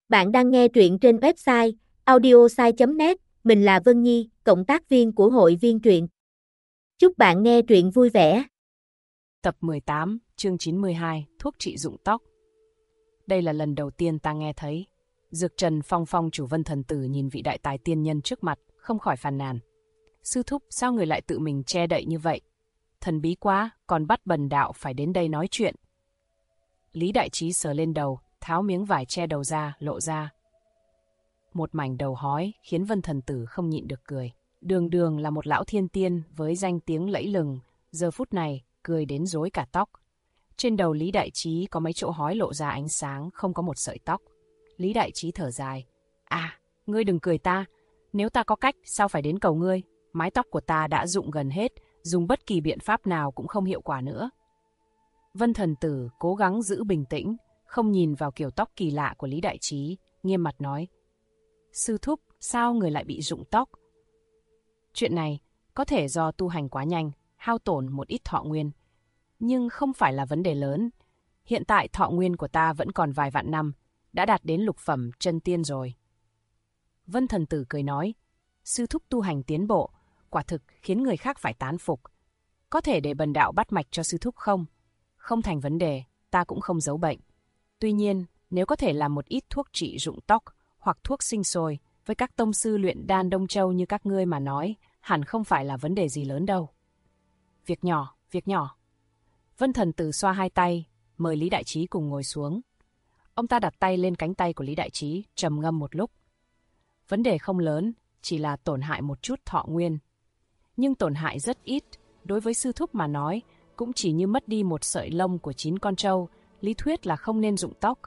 Bạn đang nghe truyện trên website audiosai.net, mình là Vân Nhi, cộng tác viên của hội viên truyện. Chúc bạn nghe truyện vui vẻ. Tập 18, chương 92, thuốc trị rụng tóc. Đây là lần đầu tiên ta nghe thấy. Dược trần Phong Phong chủ Vân Thần Tử nhìn vị đại tài tiên nhân trước mặt, không khỏi phàn nàn. Sư thúc, sao người lại tự mình che đậy như vậy? Thần bí quá, còn bắt bần đạo phải đến đây nói chuyện. Lý Đại Trí sờ lên đầu, tháo miếng vải che đầu ra, lộ ra một mảnh đầu hói, khiến Vân Thần Tử không nhịn được cười. Đường Đường là một lão thiên tiên với danh tiếng lẫy lừng, giờ phút này cười đến rối cả tóc. Trên đầu Lý Đại Trí có mấy chỗ hói lộ ra ánh sáng, không có một sợi tóc. Lý Đại Trí thở dài. Ngươi đừng cười ta, nếu ta có cách sao phải đến cầu ngươi? Mái tóc của ta đã rụng gần hết, dùng bất kỳ biện pháp nào cũng không hiệu quả nữa. Vân Thần Tử cố gắng giữ bình tĩnh, không nhìn vào kiểu tóc kỳ lạ của Lý Đại Trí, nghiêm mặt nói. Sư thúc, sao người lại bị rụng tóc? Chuyện này có thể do tu hành quá nhanh, hao tổn một ít thọ nguyên. Nhưng không phải là vấn đề lớn. Hiện tại thọ nguyên của ta vẫn còn vài vạn năm, đã đạt đến lục phẩm chân tiên rồi. Vân Thần Tử cười nói, sư thúc tu hành tiến bộ, quả thực khiến người khác phải tán phục. Có thể để bần đạo bắt mạch cho sư thúc không? Không thành vấn đề, ta cũng không giấu bệnh. Tuy nhiên, nếu có thể làm một ít thuốc trị rụng tóc hoặc thuốc sinh sôi, với các tông sư luyện đan Đông Châu như các ngươi mà nói, hẳn không phải là vấn đề gì lớn đâu. Việc nhỏ, việc nhỏ. Vân Thần Tử xoa hai tay, mời Lý Đại Trí cùng ngồi xuống. Ông ta đặt tay lên cánh tay của Lý Đại Trí, trầm ngâm một lúc. Vấn đề không lớn, chỉ là tổn hại một chút thọ nguyên. Nhưng tổn hại rất ít, đối với sư thúc mà nói, cũng chỉ như mất đi một sợi lông của 9 con trâu, lý thuyết là không nên rụng tóc.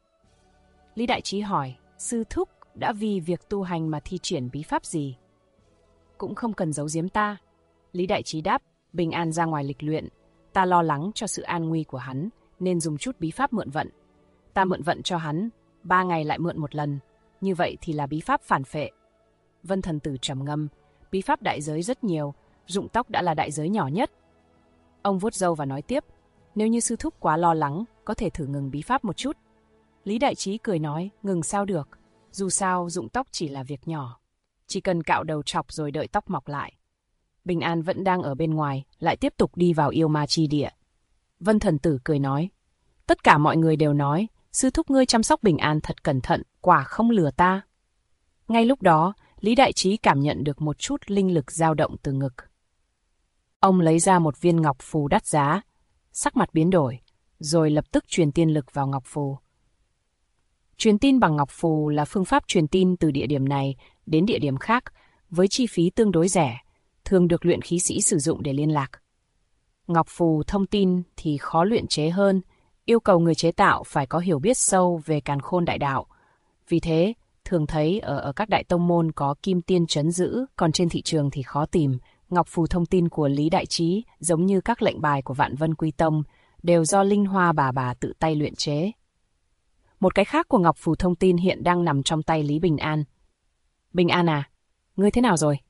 Lý Đại Trí hỏi, sư thúc đã vì việc tu hành mà thi triển bí pháp gì? Cũng không cần giấu giếm ta. Lý Đại Trí đáp, bình an ra ngoài lịch luyện. Ta lo lắng cho sự an nguy của hắn, nên dùng chút bí pháp mượn vận. Ta mượn vận cho hắn, 3 ngày lại mượn một lần. Như vậy thì là bí pháp phản phệ. Vân Thần Tử trầm ngâm, bí pháp đại giới rất nhiều, rụng tóc đã là đại giới nhỏ nhất. Ông vuốt râu và nói tiếp, nếu như sư thúc quá lo lắng, có thể thử ngừng bí pháp một chút. Lý Đại Trí cười nói, ngừng sao được, dù sao rụng tóc chỉ là việc nhỏ. Chỉ cần cạo đầu trọc rồi đợi tóc mọc lại. Bình An vẫn đang ở bên ngoài, lại tiếp tục đi vào yêu ma chi địa. Vân Thần Tử cười nói, tất cả mọi người đều nói, sư thúc ngươi chăm sóc Bình An thật cẩn thận, quả không lừa ta. Ngay lúc đó, Lý Đại Trí cảm nhận được một chút linh lực dao động từ ngực. Ông lấy ra một viên ngọc phù đắt giá, sắc mặt biến đổi, rồi lập tức truyền tiên lực vào ngọc phù. Truyền tin bằng ngọc phù là phương pháp truyền tin từ địa điểm này đến địa điểm khác với chi phí tương đối rẻ, thường được luyện khí sĩ sử dụng để liên lạc. Ngọc phù thông tin thì khó luyện chế hơn, yêu cầu người chế tạo phải có hiểu biết sâu về càn khôn đại đạo. Vì thế, thường thấy ở các đại tông môn có kim tiên trấn giữ, còn trên thị trường thì khó tìm. Ngọc phù thông tin của Lý Đại Trí, giống như các lệnh bài của Vạn Vân Quy Tông, đều do Linh Hoa bà tự tay luyện chế. Một cái khác của ngọc phù thông tin hiện đang nằm trong tay Lý Bình An. Bình An à, ngươi thế nào rồi?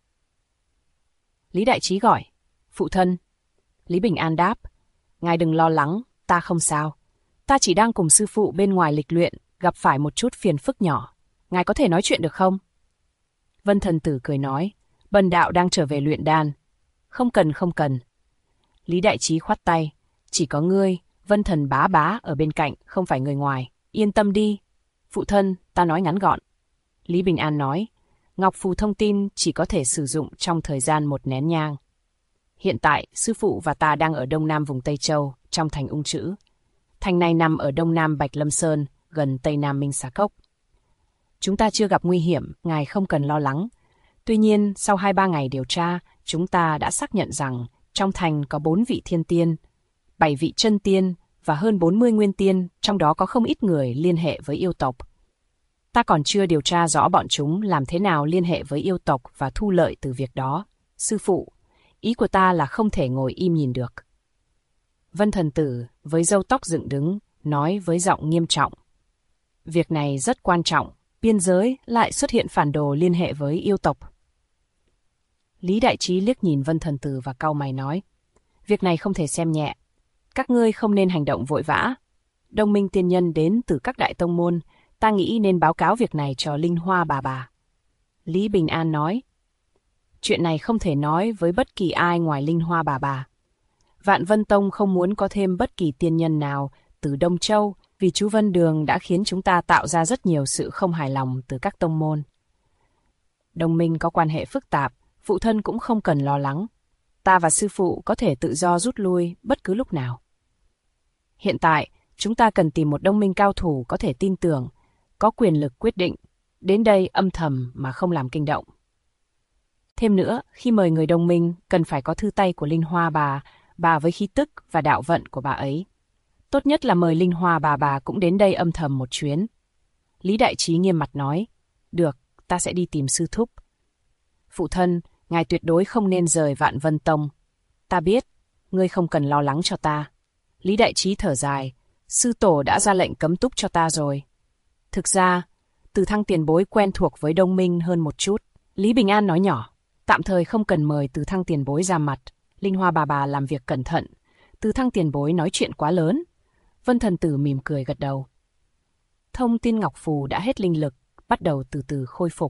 Lý Đại Trí gọi, phụ thân. Lý Bình An đáp, ngài đừng lo lắng, ta không sao. Ta chỉ đang cùng sư phụ bên ngoài lịch luyện, gặp phải một chút phiền phức nhỏ. Ngài có thể nói chuyện được không? Vân Thần Tử cười nói, bần đạo đang trở về luyện đan. Không cần. Lý Đại Trí khoát tay, chỉ có ngươi, Vân Thần bá ở bên cạnh, không phải người ngoài. Yên tâm đi. Phụ thân, ta nói ngắn gọn. Lý Bình An nói, ngọc phù thông tin chỉ có thể sử dụng trong thời gian 1 nén nhang. Hiện tại, sư phụ và ta đang ở đông nam vùng Tây Châu, trong thành Ung Trữ. Thành này nằm ở đông nam Bạch Lâm Sơn, gần tây nam Minh Xà Cốc. Chúng ta chưa gặp nguy hiểm, ngài không cần lo lắng. Tuy nhiên, sau 2-3 ngày điều tra, chúng ta đã xác nhận rằng trong thành có 4 vị thiên tiên, 7 vị chân tiên và hơn 40 nguyên tiên, trong đó có không ít người liên hệ với yêu tộc. Ta còn chưa điều tra rõ bọn chúng làm thế nào liên hệ với yêu tộc và thu lợi từ việc đó. Sư phụ, ý của ta là không thể ngồi im nhìn được. Vân Thần Tử với râu tóc dựng đứng, nói với giọng nghiêm trọng. Việc này rất quan trọng, biên giới lại xuất hiện phản đồ liên hệ với yêu tộc. Lý Đại Trí liếc nhìn Vân Thần Tử và cau mày nói, việc này không thể xem nhẹ. Các ngươi không nên hành động vội vã. Đông minh tiên nhân đến từ các đại tông môn, Ta nghĩ nên báo cáo việc này cho Linh Hoa bà. Lý Bình An nói. Chuyện này không thể nói với bất kỳ ai ngoài Linh Hoa bà. Vạn Vân Tông không muốn có thêm bất kỳ tiên nhân nào từ Đông Châu vì chú Vân Đường đã khiến chúng ta tạo ra rất nhiều sự không hài lòng từ các tông môn. Đồng minh có quan hệ phức tạp, phụ thân cũng không cần lo lắng. Ta và sư phụ có thể tự do rút lui bất cứ lúc nào. Hiện tại, chúng ta cần tìm một đồng minh cao thủ có thể tin tưởng, có quyền lực quyết định, đến đây âm thầm mà không làm kinh động. Thêm nữa, khi mời người đồng minh, cần phải có thư tay của Linh Hoa bà với khí tức và đạo vận của bà ấy. Tốt nhất là mời Linh Hoa bà cũng đến đây âm thầm một chuyến. Lý Đại Trí nghiêm mặt nói, được, ta sẽ đi tìm sư thúc. Phụ thân, ngài tuyệt đối không nên rời Vạn Vân Tông. Ta biết, ngươi không cần lo lắng cho ta. Lý Đại Trí thở dài, sư tổ đã ra lệnh cấm túc cho ta rồi. Thực ra, Từ Thăng tiền bối quen thuộc với Đông Minh hơn một chút. Lý Bình An nói nhỏ, tạm thời không cần mời Từ Thăng tiền bối ra mặt. Linh Hoa bà làm việc cẩn thận. Từ Thăng tiền bối nói chuyện quá lớn. Vân Thần Tử mỉm cười gật đầu. Thông tin ngọc phù đã hết linh lực, bắt đầu từ từ khôi phục.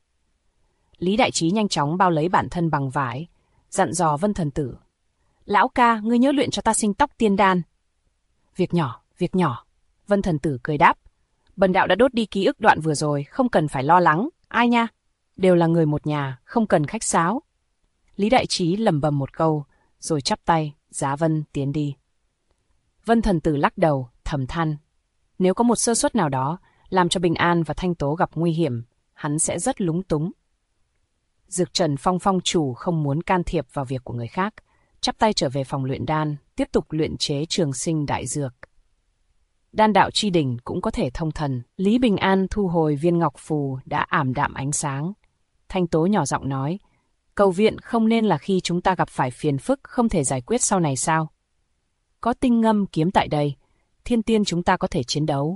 Lý Đại Trí nhanh chóng bao lấy bản thân bằng vải, dặn dò Vân Thần Tử. Lão ca, ngươi nhớ luyện cho ta sinh tóc tiên đan. Việc nhỏ. Vân Thần Tử cười đáp. Bần đạo đã đốt đi ký ức đoạn vừa rồi, không cần phải lo lắng. Ai nha? Đều là người một nhà, không cần khách sáo. Lý Đại Trí lẩm bẩm một câu, rồi chắp tay, giá Vân tiến đi. Vân Thần Tử lắc đầu, thầm than. Nếu có một sơ suất nào đó, làm cho Bình An và Thanh Tố gặp nguy hiểm, hắn sẽ rất lúng túng. Dược Trần Phong chủ không muốn can thiệp vào việc của người khác, chắp tay trở về phòng luyện đan, tiếp tục luyện chế trường sinh đại dược. Đan đạo chi đỉnh cũng có thể thông thần. Lý Bình An thu hồi viên ngọc phù đã ảm đạm ánh sáng. Thanh Tố nhỏ giọng nói, cầu viện không nên là khi chúng ta gặp phải phiền phức không thể giải quyết sau này sao? Có tinh ngâm kiếm tại đây, thiên tiên chúng ta có thể chiến đấu.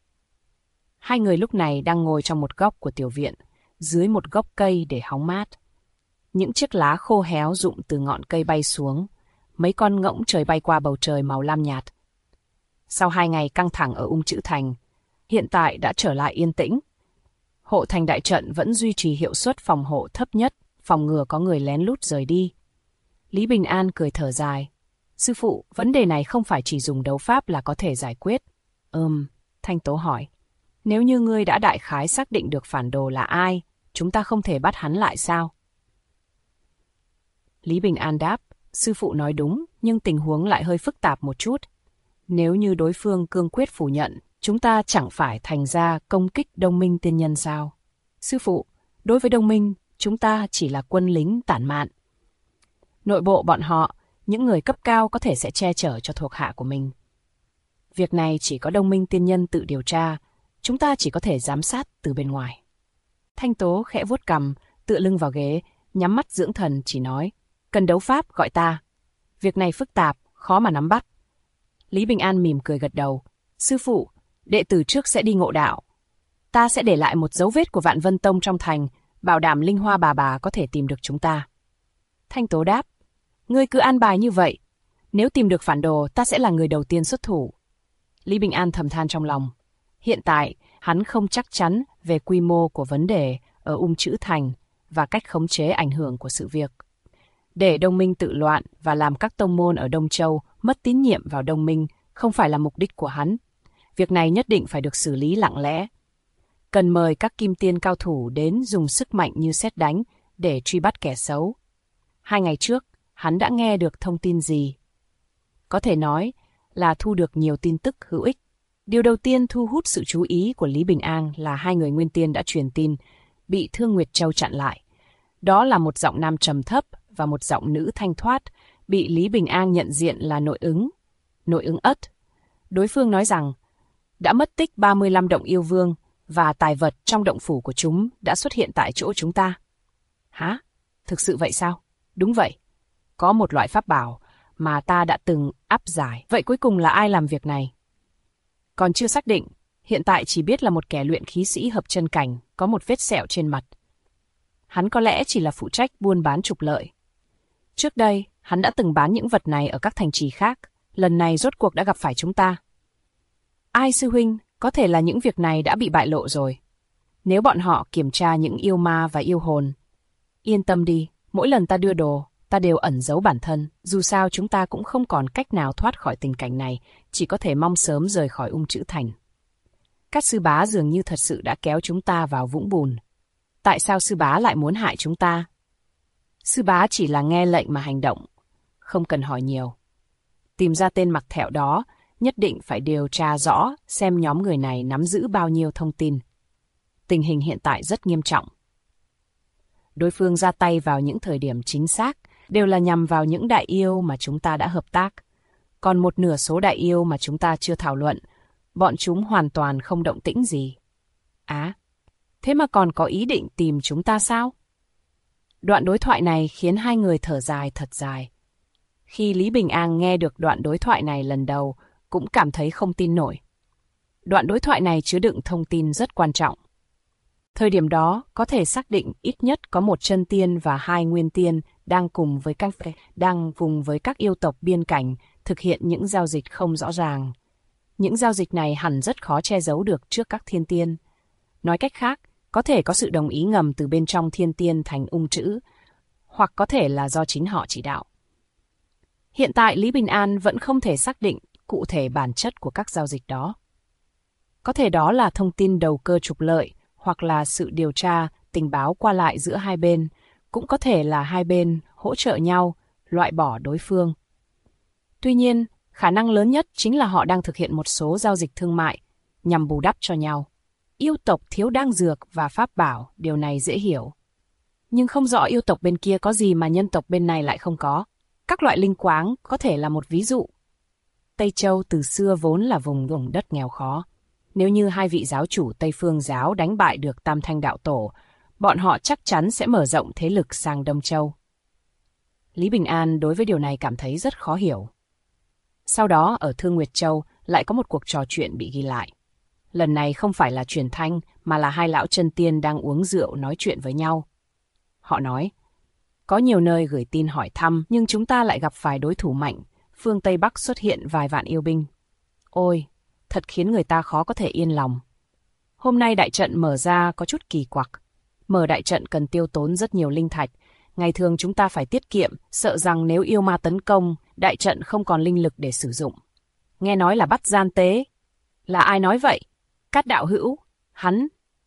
Hai người lúc này đang ngồi trong một góc của tiểu viện, dưới một gốc cây để hóng mát. Những chiếc lá khô héo rụng từ ngọn cây bay xuống, mấy con ngỗng trời bay qua bầu trời màu lam nhạt. Sau 2 ngày căng thẳng ở Ung Chữ Thành, hiện tại đã trở lại yên tĩnh. Hộ thành đại trận vẫn duy trì hiệu suất phòng hộ thấp nhất, phòng ngừa có người lén lút rời đi. Lý Bình An cười thở dài. Sư phụ, vấn đề này không phải chỉ dùng đấu pháp là có thể giải quyết. Thanh Tố hỏi. Nếu như ngươi đã đại khái xác định được phản đồ là ai, chúng ta không thể bắt hắn lại sao? Lý Bình An đáp, sư phụ nói đúng, nhưng tình huống lại hơi phức tạp một chút. Nếu như đối phương cương quyết phủ nhận, chúng ta chẳng phải thành ra công kích Đông Minh tiên nhân sao? Sư phụ, đối với Đông Minh, chúng ta chỉ là quân lính tản mạn. Nội bộ bọn họ, những người cấp cao có thể sẽ che chở cho thuộc hạ của mình. Việc này chỉ có Đông Minh tiên nhân tự điều tra, chúng ta chỉ có thể giám sát từ bên ngoài. Thanh Tố khẽ vuốt cằm, tựa lưng vào ghế, nhắm mắt dưỡng thần chỉ nói, cần đấu pháp gọi ta. Việc này phức tạp, khó mà nắm bắt. Lý Bình An mỉm cười gật đầu, sư phụ, đệ tử trước sẽ đi ngộ đạo. Ta sẽ để lại một dấu vết của Vạn Vân Tông trong thành, bảo đảm Linh Hoa bà có thể tìm được chúng ta. Thanh Tố đáp, ngươi cứ an bài như vậy. Nếu tìm được phản đồ, ta sẽ là người đầu tiên xuất thủ. Lý Bình An thầm than trong lòng. Hiện tại, hắn không chắc chắn về quy mô của vấn đề ở Ung Chữ Thành và cách khống chế ảnh hưởng của sự việc. Để Đông Minh tự loạn và làm các tông môn ở Đông Châu mất tín nhiệm vào Đông Minh không phải là mục đích của hắn. Việc này nhất định phải được xử lý lặng lẽ. Cần mời các kim tiên cao thủ đến dùng sức mạnh như sét đánh để truy bắt kẻ xấu. 2 ngày trước, hắn đã nghe được thông tin gì? Có thể nói là thu được nhiều tin tức hữu ích. Điều đầu tiên thu hút sự chú ý của Lý Bình An là 2 người nguyên tiên đã truyền tin, bị Thương Nguyệt Châu chặn lại. Đó là một giọng nam trầm thấp và một giọng nữ thanh thoát, bị Lý Bình An nhận diện là nội ứng Ất. Đối phương nói rằng, đã mất tích 35 động yêu vương và tài vật trong động phủ của chúng đã xuất hiện tại chỗ chúng ta. Hả? Thực sự vậy sao? Đúng vậy. Có một loại pháp bảo mà ta đã từng áp giải. Vậy cuối cùng là ai làm việc này? Còn chưa xác định, hiện tại chỉ biết là một kẻ luyện khí sĩ hợp chân cảnh, có một vết sẹo trên mặt. Hắn có lẽ chỉ là phụ trách buôn bán trục lợi. Trước đây, hắn đã từng bán những vật này ở các thành trì khác, lần này rốt cuộc đã gặp phải chúng ta. Ai sư huynh, Có thể là những việc này đã bị bại lộ rồi. Nếu bọn họ kiểm tra những yêu ma và yêu hồn. Yên tâm đi, mỗi lần ta đưa đồ, ta đều ẩn giấu bản thân. Dù sao chúng ta cũng không còn cách nào thoát khỏi tình cảnh này, chỉ có thể mong sớm rời khỏi Ung Chữ Thành. Các sư bá dường như thật sự đã kéo chúng ta vào vũng bùn. Tại sao sư bá lại muốn hại chúng ta? Sư bá chỉ là nghe lệnh mà hành động, không cần hỏi nhiều. Tìm ra tên mặc thẹo đó, nhất định phải điều tra rõ xem nhóm người này nắm giữ bao nhiêu thông tin. Tình hình hiện tại rất nghiêm trọng. Đối phương ra tay vào những thời điểm chính xác, đều là nhằm vào những đại yêu mà chúng ta đã hợp tác. Còn một nửa số đại yêu mà chúng ta chưa thảo luận, bọn chúng hoàn toàn không động tĩnh gì. Thế mà còn có ý định tìm chúng ta sao? Đoạn đối thoại này khiến hai người thở dài thật dài. Khi Lý Bình An nghe được đoạn đối thoại này lần đầu, cũng cảm thấy không tin nổi. Đoạn đối thoại này chứa đựng thông tin rất quan trọng. Thời điểm đó, có thể xác định ít nhất có một chân tiên và hai nguyên tiên đang cùng với các yêu tộc biên cảnh thực hiện những giao dịch không rõ ràng. Những giao dịch này hẳn rất khó che giấu được trước các thiên tiên. Nói cách khác, có thể có sự đồng ý ngầm từ bên trong thiên tiên thành Ung Chữ, hoặc có thể là do chính họ chỉ đạo. Hiện tại Lý Bình An vẫn không thể xác định cụ thể bản chất của các giao dịch đó. Có thể đó là thông tin đầu cơ trục lợi, hoặc là sự điều tra, tình báo qua lại giữa hai bên, cũng có thể là hai bên hỗ trợ nhau, loại bỏ đối phương. Tuy nhiên, khả năng lớn nhất chính là họ đang thực hiện một số giao dịch thương mại, nhằm bù đắp cho nhau. Yêu tộc thiếu đan dược và pháp bảo, điều này dễ hiểu. Nhưng không rõ yêu tộc bên kia có gì mà nhân tộc bên này lại không có. Các loại linh quáng có thể là một ví dụ. Tây Châu từ xưa vốn là vùng đất nghèo khó. Nếu như hai vị giáo chủ Tây Phương giáo đánh bại được Tam Thanh Đạo Tổ, bọn họ chắc chắn sẽ mở rộng thế lực sang Đông Châu. Lý Bình An đối với điều này cảm thấy rất khó hiểu. Sau đó ở Thương Nguyệt Châu lại có một cuộc trò chuyện bị ghi lại. Lần này không phải là truyền thanh mà là hai lão chân tiên đang uống rượu nói chuyện với nhau. Họ nói, có nhiều nơi gửi tin hỏi thăm nhưng chúng ta lại gặp phải đối thủ mạnh, phương Tây Bắc xuất hiện vài vạn yêu binh. Ôi, thật khiến người ta khó có thể yên lòng. Hôm nay đại trận mở ra có chút kỳ quặc. Mở đại trận cần tiêu tốn rất nhiều linh thạch. Ngày thường chúng ta phải tiết kiệm, sợ rằng nếu yêu ma tấn công, đại trận không còn linh lực để sử dụng. Nghe nói là bắt gian tế. Là ai nói vậy? Cát đạo hữu, hắn.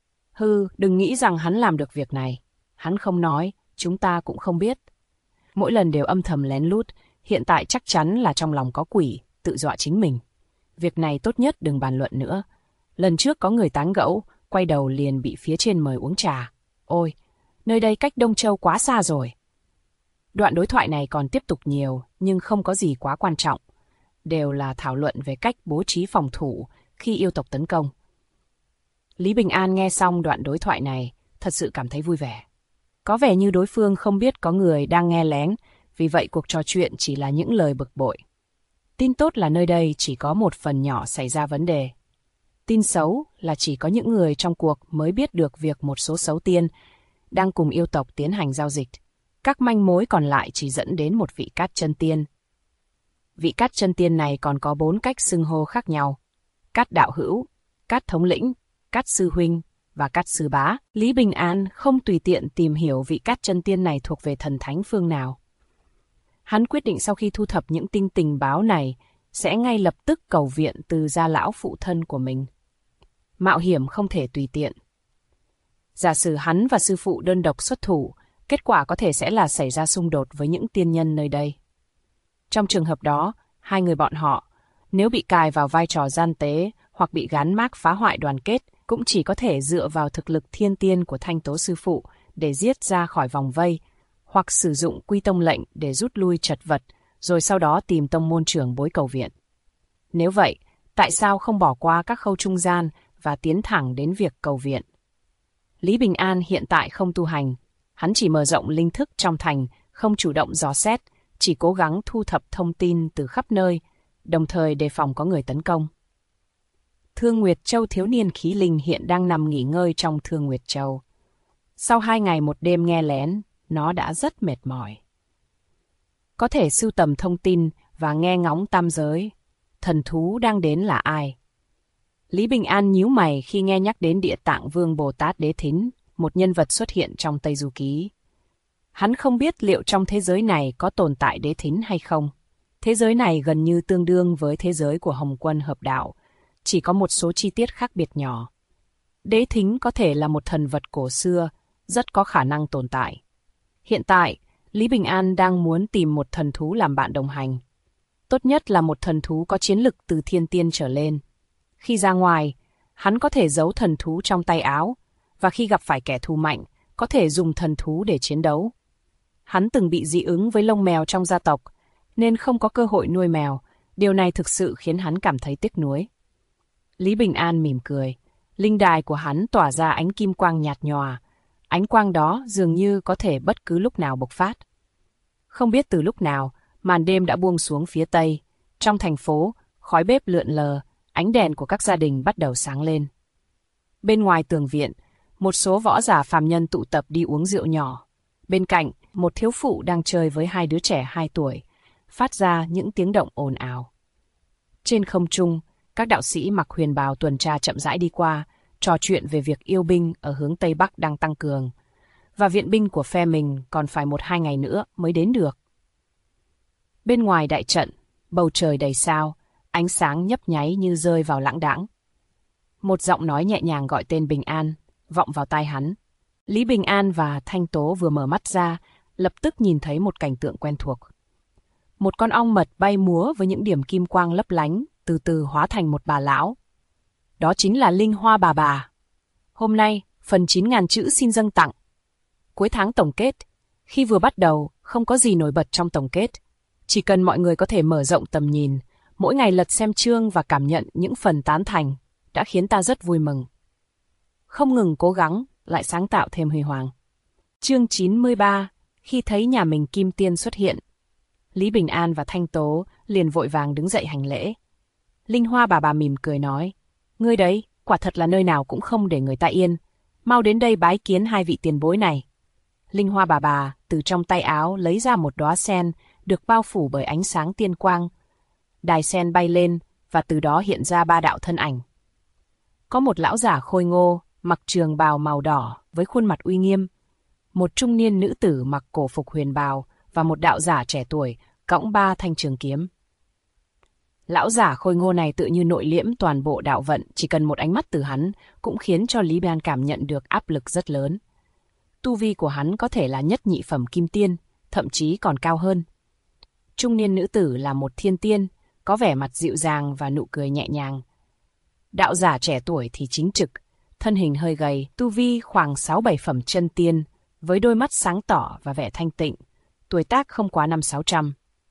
Đừng nghĩ rằng hắn làm được việc này. Hắn không nói, chúng ta cũng không biết. Mỗi lần đều âm thầm lén lút, hiện tại chắc chắn là trong lòng có quỷ, tự dọa chính mình. Việc này tốt nhất đừng bàn luận nữa. Lần trước có người tán gẫu, quay đầu liền bị phía trên mời uống trà. Ôi, nơi đây cách Đông Châu quá xa rồi. Đoạn đối thoại này còn tiếp tục nhiều, nhưng không có gì quá quan trọng. Đều là thảo luận về cách bố trí phòng thủ khi yêu tộc tấn công. Lý Bình An nghe xong đoạn đối thoại này, thật sự cảm thấy vui vẻ. Có vẻ như đối phương không biết có người đang nghe lén, vì vậy cuộc trò chuyện chỉ là những lời bực bội. Tin tốt là nơi đây chỉ có một phần nhỏ xảy ra vấn đề. Tin xấu là chỉ có những người trong cuộc mới biết được việc một số xấu tiên đang cùng yêu tộc tiến hành giao dịch. Các manh mối còn lại chỉ dẫn đến một vị Cát Chân Tiên. Vị Cát Chân Tiên này còn có 4 cách xưng hô khác nhau. Cát đạo hữu, Cát thống lĩnh, Cát sư huynh và Cát sư bá. Lý Bình An không tùy tiện tìm hiểu vị Cát Chân Tiên này thuộc về thần thánh phương nào. Hắn quyết định sau khi thu thập những tình báo này, sẽ ngay lập tức cầu viện từ gia lão phụ thân của mình. Mạo hiểm không thể tùy tiện. Giả sử hắn và sư phụ đơn độc xuất thủ, kết quả có thể sẽ là xảy ra xung đột với những tiên nhân nơi đây. Trong trường hợp đó, hai người bọn họ, nếu bị cài vào vai trò gian tế hoặc bị gán mác phá hoại đoàn kết, cũng chỉ có thể dựa vào thực lực thiên tiên của Thanh Tố sư phụ để giết ra khỏi vòng vây, hoặc sử dụng quy tông lệnh để rút lui chật vật, rồi sau đó tìm tông môn trưởng bối cầu viện. Nếu vậy, tại sao không bỏ qua các khâu trung gian và tiến thẳng đến việc cầu viện? Lý Bình An hiện tại không tu hành, hắn chỉ mở rộng linh thức trong thành, không chủ động dò xét, chỉ cố gắng thu thập thông tin từ khắp nơi, đồng thời đề phòng có người tấn công. Thương Nguyệt Châu thiếu niên khí linh hiện đang nằm nghỉ ngơi trong Thương Nguyệt Châu. Sau 2 ngày 1 đêm nghe lén, nó đã rất mệt mỏi. Có thể sưu tầm thông tin và nghe ngóng tam giới, thần thú đang đến là ai? Lý Bình An nhíu mày khi nghe nhắc đến Địa Tạng Vương Bồ Tát Đế Thính, một nhân vật xuất hiện trong Tây Du Ký. Hắn không biết liệu trong thế giới này có tồn tại Đế Thính hay không. Thế giới này gần như tương đương với thế giới của Hồng Quân Hợp Đạo, chỉ có một số chi tiết khác biệt nhỏ. Đế Thính có thể là một thần vật cổ xưa, rất có khả năng tồn tại. Hiện tại, Lý Bình An đang muốn tìm một thần thú làm bạn đồng hành. Tốt nhất là một thần thú có chiến lực từ thiên tiên trở lên. Khi ra ngoài, hắn có thể giấu thần thú trong tay áo, và khi gặp phải kẻ thù mạnh, có thể dùng thần thú để chiến đấu. Hắn từng bị dị ứng với lông mèo trong gia tộc, nên không có cơ hội nuôi mèo. Điều này thực sự khiến hắn cảm thấy tiếc nuối. Lý Bình An mỉm cười. Linh đài của hắn tỏa ra ánh kim quang nhạt nhòa. Ánh quang đó dường như có thể bất cứ lúc nào bộc phát. Không biết từ lúc nào, màn đêm đã buông xuống phía tây. Trong thành phố, khói bếp lượn lờ, ánh đèn của các gia đình bắt đầu sáng lên. Bên ngoài tường viện, một số võ giả phàm nhân tụ tập đi uống rượu nhỏ. Bên cạnh, một thiếu phụ đang chơi với hai đứa trẻ 2 tuổi, phát ra những tiếng động ồn ào. Trên không trung, các đạo sĩ mặc huyền bào tuần tra chậm rãi đi qua, trò chuyện về việc yêu binh ở hướng Tây Bắc đang tăng cường, và viện binh của phe mình còn phải 1-2 ngày nữa mới đến được. Bên ngoài đại trận, bầu trời đầy sao, ánh sáng nhấp nháy như rơi vào lãng đãng. Một giọng nói nhẹ nhàng gọi tên Bình An, vọng vào tai hắn. Lý Bình An và Thanh Tố vừa mở mắt ra, lập tức nhìn thấy một cảnh tượng quen thuộc. Một con ong mật bay múa với những điểm kim quang lấp lánh, từ từ hóa thành một bà lão. Đó chính là Linh Hoa bà. Hôm nay, phần 9.000 chữ xin dâng tặng. Cuối tháng tổng kết, khi vừa bắt đầu, không có gì nổi bật trong tổng kết. Chỉ cần mọi người có thể mở rộng tầm nhìn, mỗi ngày lật xem chương và cảm nhận những phần tán thành, đã khiến ta rất vui mừng. Không ngừng cố gắng, lại sáng tạo thêm huy hoàng. Chương 93, khi thấy nhà mình Kim Tiên xuất hiện. Lý Bình An và Thanh Tố liền vội vàng đứng dậy hành lễ. Linh Hoa bà mỉm cười nói, ngươi đấy, quả thật là nơi nào cũng không để người ta yên. Mau đến đây bái kiến hai vị tiền bối này. Linh Hoa bà từ trong tay áo lấy ra một đóa sen được bao phủ bởi ánh sáng tiên quang. Đài sen bay lên và từ đó hiện ra 3 đạo thân ảnh. Có một lão giả khôi ngô, mặc trường bào màu đỏ với khuôn mặt uy nghiêm. Một trung niên nữ tử mặc cổ phục huyền bào và một đạo giả trẻ tuổi cõng 3 thanh trường kiếm. Lão giả khôi ngô này tự như nội liễm toàn bộ đạo vận, chỉ cần một ánh mắt từ hắn cũng khiến cho Lý Bình An cảm nhận được áp lực rất lớn. Tu vi của hắn có thể là nhất nhị phẩm kim tiên, thậm chí còn cao hơn. Trung niên nữ tử là một thiên tiên, có vẻ mặt dịu dàng và nụ cười nhẹ nhàng. Đạo giả trẻ tuổi thì chính trực, thân hình hơi gầy, tu vi khoảng 6-7 phẩm chân tiên, với đôi mắt sáng tỏ và vẻ thanh tịnh, tuổi tác không quá 500-600.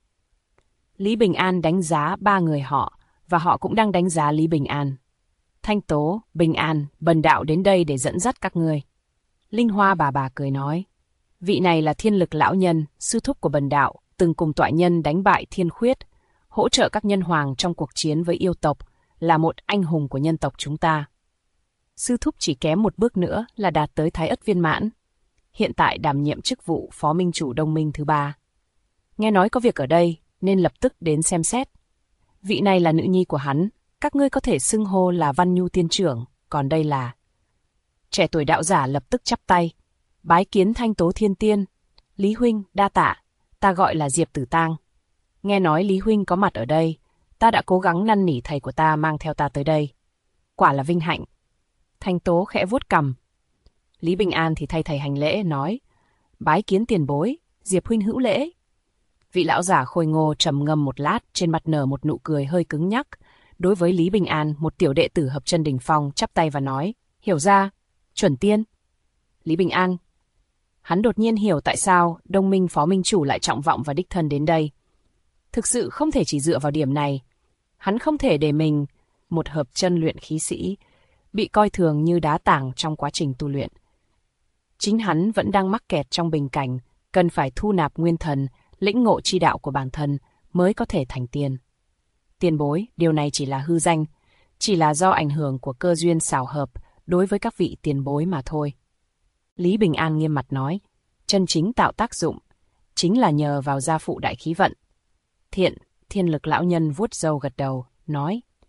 Lý Bình An đánh giá 3 người họ, và họ cũng đang đánh giá Lý Bình An. Thanh Tố, Bình An, bần đạo đến đây để dẫn dắt các ngươi. Linh Hoa bà cười nói, vị này là Thiên Lực lão nhân, sư thúc của bần đạo, từng cùng tọa nhân đánh bại Thiên Khuyết, hỗ trợ các nhân hoàng trong cuộc chiến với yêu tộc, là một anh hùng của nhân tộc chúng ta. Sư thúc chỉ kém một bước nữa là đạt tới Thái Ất viên mãn, hiện tại đảm nhiệm chức vụ phó minh chủ Đông Minh thứ 3. Nghe nói có việc ở đây, nên lập tức đến xem xét. Vị này là nữ nhi của hắn, các ngươi có thể xưng hô là Văn Nhu tiên trưởng, còn đây là... Trẻ tuổi đạo giả lập tức chắp tay, bái kiến Thanh Tố thiên tiên. Lý huynh, đa tạ, ta gọi là Diệp Tử Tang. Nghe nói Lý huynh có mặt ở đây, ta đã cố gắng năn nỉ thầy của ta mang theo ta tới đây. Quả là vinh hạnh. Thanh Tố khẽ vuốt cằm. Lý Bình An thì thay thầy hành lễ, nói, bái kiến tiền bối, Diệp huynh hữu lễ. Vị lão giả khôi ngô trầm ngâm một lát, trên mặt nở một nụ cười hơi cứng nhắc. Đối với Lý Bình An, một tiểu đệ tử hợp chân đỉnh phong, chắp tay và nói, hiểu ra, chuẩn tiên. Lý Bình An. Hắn đột nhiên hiểu tại sao Đông Minh phó minh chủ lại trọng vọng và đích thân đến đây. Thực sự không thể chỉ dựa vào điểm này. Hắn không thể để mình, một hợp chân luyện khí sĩ, bị coi thường như đá tảng trong quá trình tu luyện. Chính hắn vẫn đang mắc kẹt trong bình cảnh, cần phải thu nạp nguyên thần, lĩnh ngộ chi đạo của bản thân mới có thể thành tiên. Tiền bối, điều này chỉ là hư danh, chỉ là do ảnh hưởng của cơ duyên xảo hợp đối với các vị tiền bối mà thôi. Lý Bình An nghiêm mặt nói, chân chính tạo tác dụng, chính là nhờ vào gia phụ đại khí vận. Thiên Lực lão nhân vuốt râu gật đầu, nói,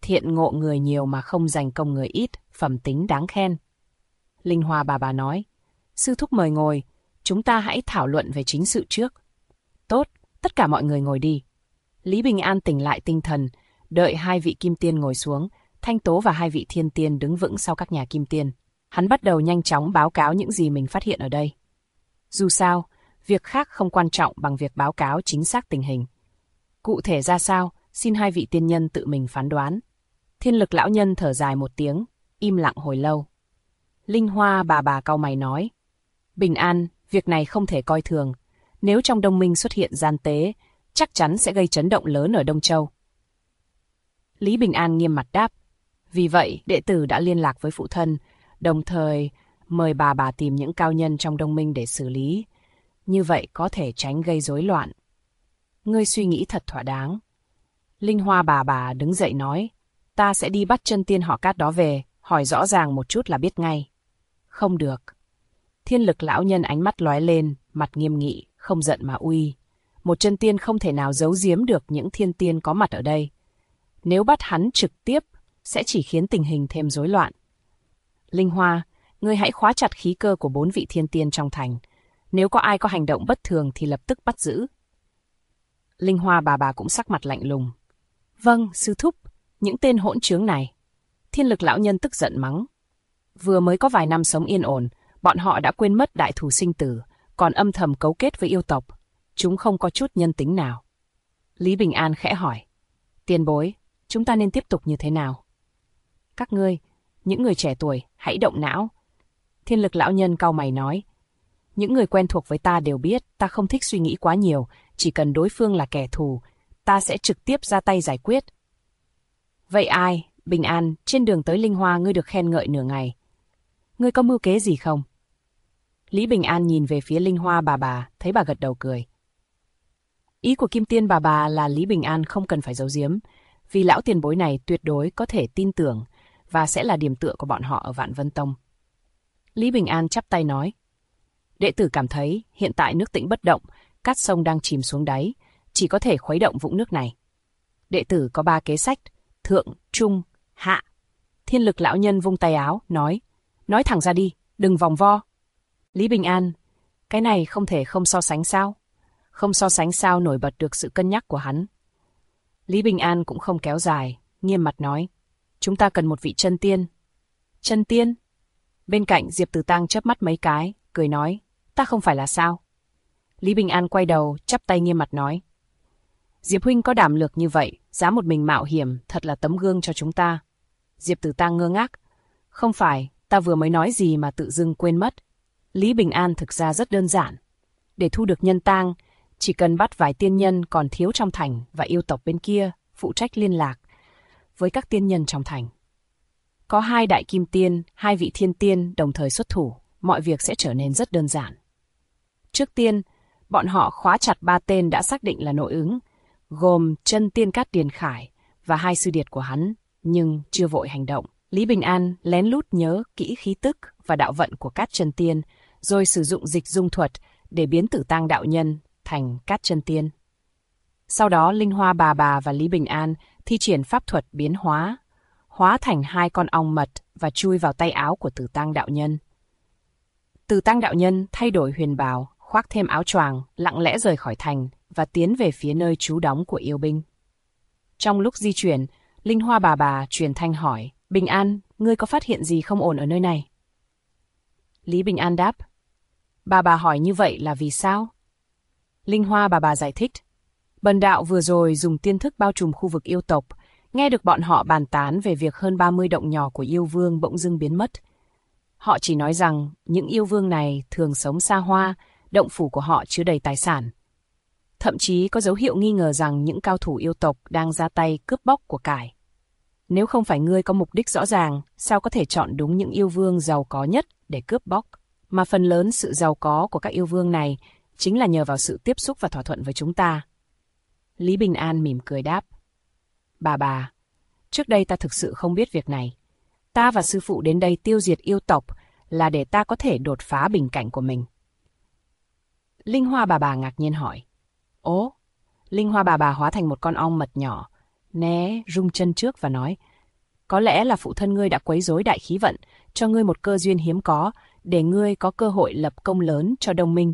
thiện ngộ người nhiều mà không dành công người ít, phẩm tính đáng khen. Linh Hoa bà nói, sư thúc mời ngồi, chúng ta hãy thảo luận về chính sự trước. Tốt, tất cả mọi người ngồi đi. Lý Bình An tỉnh lại tinh thần, đợi hai vị kim tiên ngồi xuống, Thanh Tố và hai vị thiên tiên đứng vững sau các nhà kim tiên. Hắn bắt đầu nhanh chóng báo cáo những gì mình phát hiện ở đây. Dù sao, việc khác không quan trọng bằng việc báo cáo chính xác tình hình. Cụ thể ra sao, xin hai vị tiên nhân tự mình phán đoán. Thiên Lực lão nhân thở dài một tiếng, im lặng hồi lâu. Linh Hoa bà cau mày nói, Bình An, việc này không thể coi thường. Nếu trong Đông Minh xuất hiện gian tế, chắc chắn sẽ gây chấn động lớn ở Đông Châu. Lý Bình An nghiêm mặt đáp, vì vậy đệ tử đã liên lạc với phụ thân, đồng thời mời bà tìm những cao nhân trong Đông Minh để xử lý. Như vậy có thể tránh gây rối loạn. Ngươi suy nghĩ thật thỏa đáng. Linh Hoa bà đứng dậy nói, ta sẽ đi bắt chân tiên họ Cát đó về, hỏi rõ ràng một chút là biết ngay. Không được. Thiên Lực lão nhân ánh mắt lóe lên, mặt nghiêm nghị, không giận mà uy. Một chân tiên không thể nào giấu giếm được những thiên tiên có mặt ở đây. Nếu bắt hắn trực tiếp, sẽ chỉ khiến tình hình thêm rối loạn. Linh Hoa, ngươi hãy khóa chặt khí cơ của 4 vị thiên tiên trong thành. Nếu có ai có hành động bất thường thì lập tức bắt giữ. Linh Hoa bà cũng sắc mặt lạnh lùng. Vâng, sư thúc, những tên hỗn trướng này. Thiên Lực lão nhân tức giận mắng. Vừa mới có vài năm sống yên ổn, bọn họ đã quên mất đại thù sinh tử, còn âm thầm cấu kết với yêu tộc. Chúng không có chút nhân tính nào. Lý Bình An khẽ hỏi. Tiền bối, chúng ta nên tiếp tục như thế nào? Các ngươi, những người trẻ tuổi, hãy động não. Thiên Lực lão nhân cau mày nói. Những người quen thuộc với ta đều biết ta không thích suy nghĩ quá nhiều, chỉ cần đối phương là kẻ thù, ta sẽ trực tiếp ra tay giải quyết. Vậy ai, Bình An, trên đường tới Linh Hoa ngươi được khen ngợi nửa ngày. Ngươi có mưu kế gì không? Lý Bình An nhìn về phía Linh Hoa bà, thấy bà gật đầu cười. Ý của Kim Tiên bà là Lý Bình An không cần phải giấu giếm, vì lão tiền bối này tuyệt đối có thể tin tưởng và sẽ là điểm tựa của bọn họ ở Vạn Vân Tông. Lý Bình An chắp tay nói. Đệ tử cảm thấy hiện tại nước Tĩnh bất động, cát sông đang chìm xuống đáy, chỉ có thể khuấy động vũng nước này. Đệ tử có 3 kế sách, thượng, trung, hạ. Thiên Lực lão nhân vung tay áo, nói thẳng ra đi, đừng vòng vo. Lý Bình An, cái này không thể không so sánh sao? Không so sánh sao nổi bật được sự cân nhắc của hắn. Lý Bình An cũng không kéo dài, nghiêm mặt nói, chúng ta cần một vị chân tiên. Chân tiên? Bên cạnh Diệp Tử Tăng chớp mắt mấy cái, cười nói, ta không phải là sao? Lý Bình An quay đầu, chắp tay nghiêm mặt nói, Diệp huynh có đảm lược như vậy, dám một mình mạo hiểm, thật là tấm gương cho chúng ta. Diệp Tử Tăng ngơ ngác, không phải, ta vừa mới nói gì mà tự dưng quên mất. Lý Bình An thực ra rất đơn giản. Để thu được nhân tang, chỉ cần bắt vài tiên nhân còn thiếu trong thành và yêu tộc bên kia, phụ trách liên lạc với các tiên nhân trong thành. Có 2 đại kim tiên, 2 vị thiên tiên đồng thời xuất thủ, mọi việc sẽ trở nên rất đơn giản. Trước tiên, bọn họ khóa chặt 3 tên đã xác định là nội ứng, gồm chân tiên Cát Điền Khải và 2 sư điệt của hắn, nhưng chưa vội hành động. Lý Bình An lén lút nhớ kỹ khí tức và đạo vận của Cát chân tiên, rồi sử dụng dịch dung thuật để biến Tử Tang đạo nhân thành Cát chân tiên. Sau đó Linh Hoa bà và Lý Bình An thi triển pháp thuật biến hóa thành 2 con ong mật và chui vào tay áo của Tử Tang đạo nhân. Tử Tang đạo nhân thay đổi huyền bào, khoác thêm áo choàng, lặng lẽ rời khỏi thành và tiến về phía nơi trú đóng của yêu binh. Trong lúc di chuyển, Linh Hoa bà truyền thanh hỏi, Bình An, ngươi có phát hiện gì không ổn ở nơi này? Lý Bình An đáp, bà hỏi như vậy là vì sao? Linh Hoa bà giải thích, bần đạo vừa rồi dùng tiên thức bao trùm khu vực yêu tộc, nghe được bọn họ bàn tán về việc hơn 30 động nhỏ của yêu vương bỗng dưng biến mất. Họ chỉ nói rằng những yêu vương này thường sống xa hoa, động phủ của họ chứa đầy tài sản. Thậm chí có dấu hiệu nghi ngờ rằng những cao thủ yêu tộc đang ra tay cướp bóc của cải. Nếu không phải ngươi có mục đích rõ ràng, sao có thể chọn đúng những yêu vương giàu có nhất để cướp bóc? Mà phần lớn sự giàu có của các yêu vương này chính là nhờ vào sự tiếp xúc và thỏa thuận với chúng ta. Lý Bình An mỉm cười đáp. Bà, trước đây ta thực sự không biết việc này. Ta và sư phụ đến đây tiêu diệt yêu tộc là để ta có thể đột phá bình cảnh của mình. Linh Hoa bà ngạc nhiên hỏi. Ố, Linh Hoa bà hóa thành một con ong mật nhỏ, né rung chân trước và nói, Có lẽ là phụ thân ngươi đã quấy rối đại khí vận, cho ngươi một cơ duyên hiếm có, để ngươi có cơ hội lập công lớn cho Đông Minh.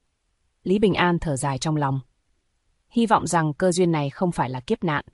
Lý Bình An thở dài trong lòng. Hy vọng rằng cơ duyên này không phải là kiếp nạn.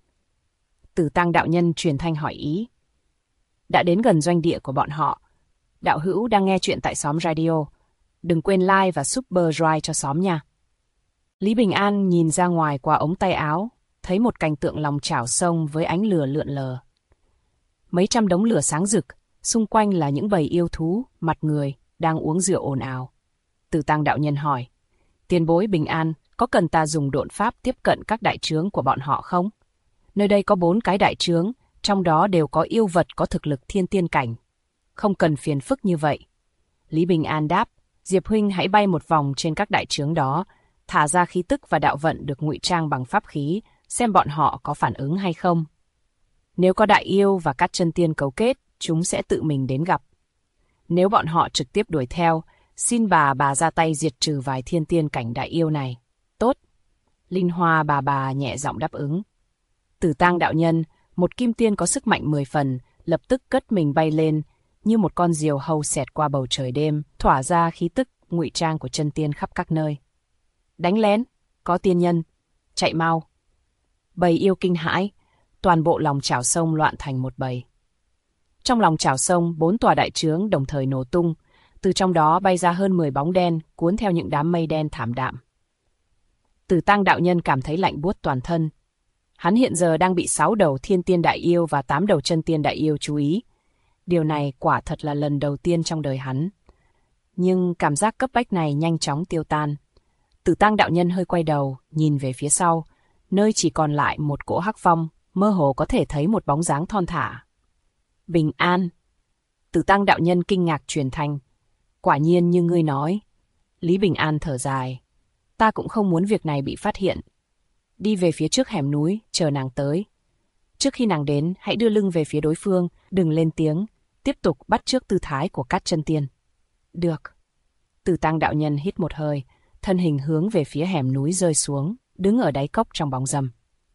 Tử Tăng đạo nhân truyền thanh hỏi ý. Đã đến gần doanh địa của bọn họ. Đạo hữu đang nghe chuyện tại xóm radio. Đừng quên like và super drive cho xóm nha. Lý Bình An nhìn ra ngoài qua ống tay áo, thấy một cảnh tượng lòng chảo sông với ánh lửa lượn lờ. Mấy trăm đống lửa sáng rực, xung quanh là những bầy yêu thú, mặt người, đang uống rượu ồn ào. Tử Tăng đạo nhân hỏi, tiền bối Bình An, có cần ta dùng độn pháp tiếp cận các đại trướng của bọn họ không? Nơi đây có 4 cái đại trướng, trong đó đều có yêu vật có thực lực thiên tiên cảnh. Không cần phiền phức như vậy. Lý Bình An đáp, Diệp huynh hãy bay một vòng trên các đại trướng đó, thả ra khí tức và đạo vận được ngụy trang bằng pháp khí, xem bọn họ có phản ứng hay không. Nếu có đại yêu và các chân tiên cấu kết, chúng sẽ tự mình đến gặp. Nếu bọn họ trực tiếp đuổi theo, xin bà ra tay diệt trừ vài thiên tiên cảnh đại yêu này. Tốt. Linh Hoa bà nhẹ giọng đáp ứng. Tử Tăng đạo nhân, một kim tiên có sức mạnh 10 phần, lập tức cất mình bay lên, như một con diều hâu xẹt qua bầu trời đêm, tỏa ra khí tức ngụy trang của chân tiên khắp các nơi. Đánh lén, có tiên nhân, chạy mau. Bầy yêu kinh hãi, toàn bộ lòng chảo sông loạn thành một bầy. Trong lòng chảo sông, 4 tòa đại trướng đồng thời nổ tung, từ trong đó bay ra hơn 10 bóng đen, cuốn theo những đám mây đen thảm đạm. Tử Tăng đạo nhân cảm thấy lạnh buốt toàn thân. Hắn hiện giờ đang bị 6 đầu thiên tiên đại yêu và 8 đầu chân tiên đại yêu chú ý. Điều này quả thật là lần đầu tiên trong đời hắn. Nhưng cảm giác cấp bách này nhanh chóng tiêu tan. Tử Tăng đạo nhân hơi quay đầu, nhìn về phía sau, nơi chỉ còn lại một cỗ hắc phong, mơ hồ có thể thấy một bóng dáng thon thả. Bình An. Tử Tăng đạo nhân kinh ngạc truyền thanh. Quả nhiên như ngươi nói. Lý Bình An thở dài. Ta cũng không muốn việc này bị phát hiện. Đi về phía trước hẻm núi, chờ nàng tới. Trước khi nàng đến, hãy đưa lưng về phía đối phương, đừng lên tiếng, tiếp tục bắt chước tư thái của các chân tiên. Được. Tử Tăng đạo nhân hít một hơi, thân hình hướng về phía hẻm núi rơi xuống, đứng ở đáy cốc trong bóng râm.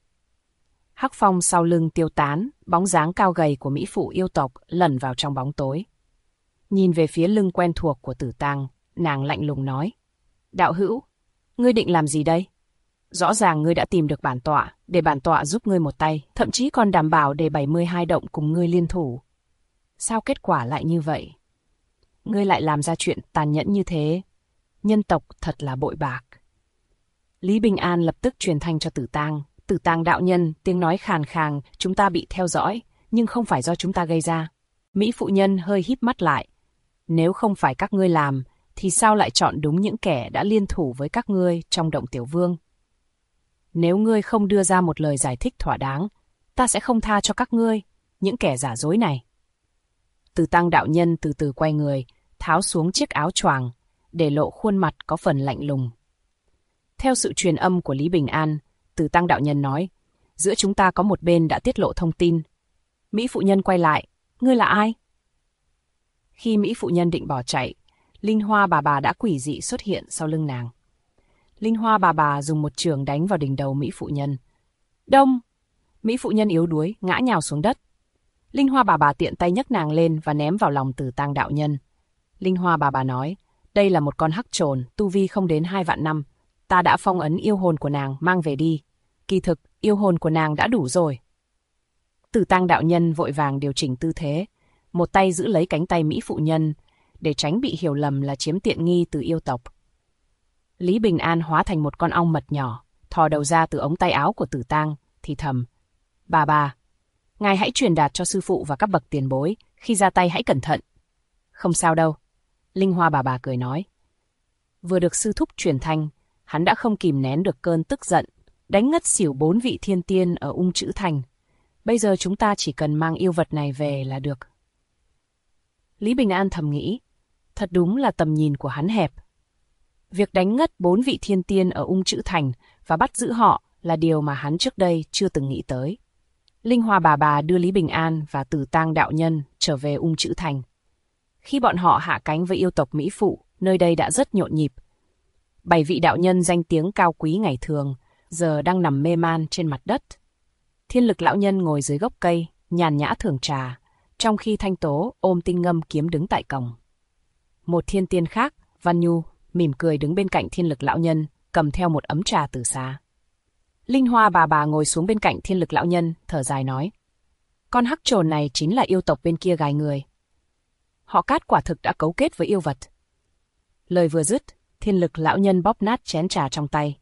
Hắc phong sau lưng tiêu tán, bóng dáng cao gầy của mỹ phụ yêu tộc lẩn vào trong bóng tối. Nhìn về phía lưng quen thuộc của Tử Tăng, nàng lạnh lùng nói. Đạo hữu, ngươi định làm gì đây? Rõ ràng ngươi đã tìm được bản tọa, để bản tọa giúp ngươi một tay, thậm chí còn đảm bảo để 72 động cùng ngươi liên thủ. Sao kết quả lại như vậy? Ngươi lại làm ra chuyện tàn nhẫn như thế. Nhân tộc thật là bội bạc. Lý Bình An lập tức truyền thanh cho Tử Tăng. Tử Tăng đạo nhân, tiếng nói khàn khàn, chúng ta bị theo dõi, nhưng không phải do chúng ta gây ra. Mỹ phụ nhân hơi híp mắt lại. Nếu không phải các ngươi làm, thì sao lại chọn đúng những kẻ đã liên thủ với các ngươi trong động Tiểu Vương? Nếu ngươi không đưa ra một lời giải thích thỏa đáng, ta sẽ không tha cho các ngươi, những kẻ giả dối này. Tử Tăng đạo nhân từ từ quay người, tháo xuống chiếc áo choàng, để lộ khuôn mặt có phần lạnh lùng. Theo sự truyền âm của Lý Bình An, Tử Tăng đạo nhân nói, giữa chúng ta có một bên đã tiết lộ thông tin. Mỹ phụ nhân quay lại, ngươi là ai? Khi Mỹ phụ nhân định bỏ chạy, Linh Hoa bà đã quỷ dị xuất hiện sau lưng nàng. Linh Hoa bà dùng một chưởng đánh vào đỉnh đầu Mỹ phụ nhân. Đông! Mỹ phụ nhân yếu đuối, ngã nhào xuống đất. Linh Hoa bà tiện tay nhấc nàng lên và ném vào lòng Tử Tăng đạo nhân. Linh Hoa bà nói, đây là một con hắc trồn, tu vi không đến 2 vạn năm. Ta đã phong ấn yêu hồn của nàng, mang về đi. Kỳ thực, yêu hồn của nàng đã đủ rồi. Tử Tăng đạo nhân vội vàng điều chỉnh tư thế, một tay giữ lấy cánh tay Mỹ phụ nhân, để tránh bị hiểu lầm là chiếm tiện nghi từ yêu tộc. Lý Bình An hóa thành một con ong mật nhỏ, thò đầu ra từ ống tay áo của Tử Tăng, thì thầm. Bà, ngài hãy truyền đạt cho sư phụ và các bậc tiền bối, khi ra tay hãy cẩn thận. Không sao đâu. Linh Hoa bà cười nói. Vừa được sư thúc truyền thanh, hắn đã không kìm nén được cơn tức giận, đánh ngất xỉu 4 vị thiên tiên ở Ung Chữ Thành. Bây giờ chúng ta chỉ cần mang yêu vật này về là được. Lý Bình An thầm nghĩ, thật đúng là tầm nhìn của hắn hẹp. Việc đánh ngất 4 vị thiên tiên ở Ung Chữ Thành và bắt giữ họ là điều mà hắn trước đây chưa từng nghĩ tới. Linh Hoa bà đưa Lý Bình An và Tử Tăng đạo nhân trở về Ung Chữ Thành. Khi bọn họ hạ cánh với yêu tộc Mỹ Phụ, nơi đây đã rất nhộn nhịp. 7 vị đạo nhân danh tiếng cao quý ngày thường, giờ đang nằm mê man trên mặt đất. Thiên Lực lão nhân ngồi dưới gốc cây, nhàn nhã thưởng trà, trong khi Thanh Tố ôm tinh ngâm kiếm đứng tại cổng. Một thiên tiên khác, Văn Nhu, mỉm cười đứng bên cạnh Thiên Lực lão nhân, cầm theo một ấm trà từ xa. Linh Hoa bà ngồi xuống bên cạnh Thiên Lực lão nhân, thở dài nói: con hắc trồn này chính là yêu tộc bên kia gài người. Họ Cát quả thực đã cấu kết với yêu vật. Lời vừa dứt, Thiên Lực lão nhân bóp nát chén trà trong tay.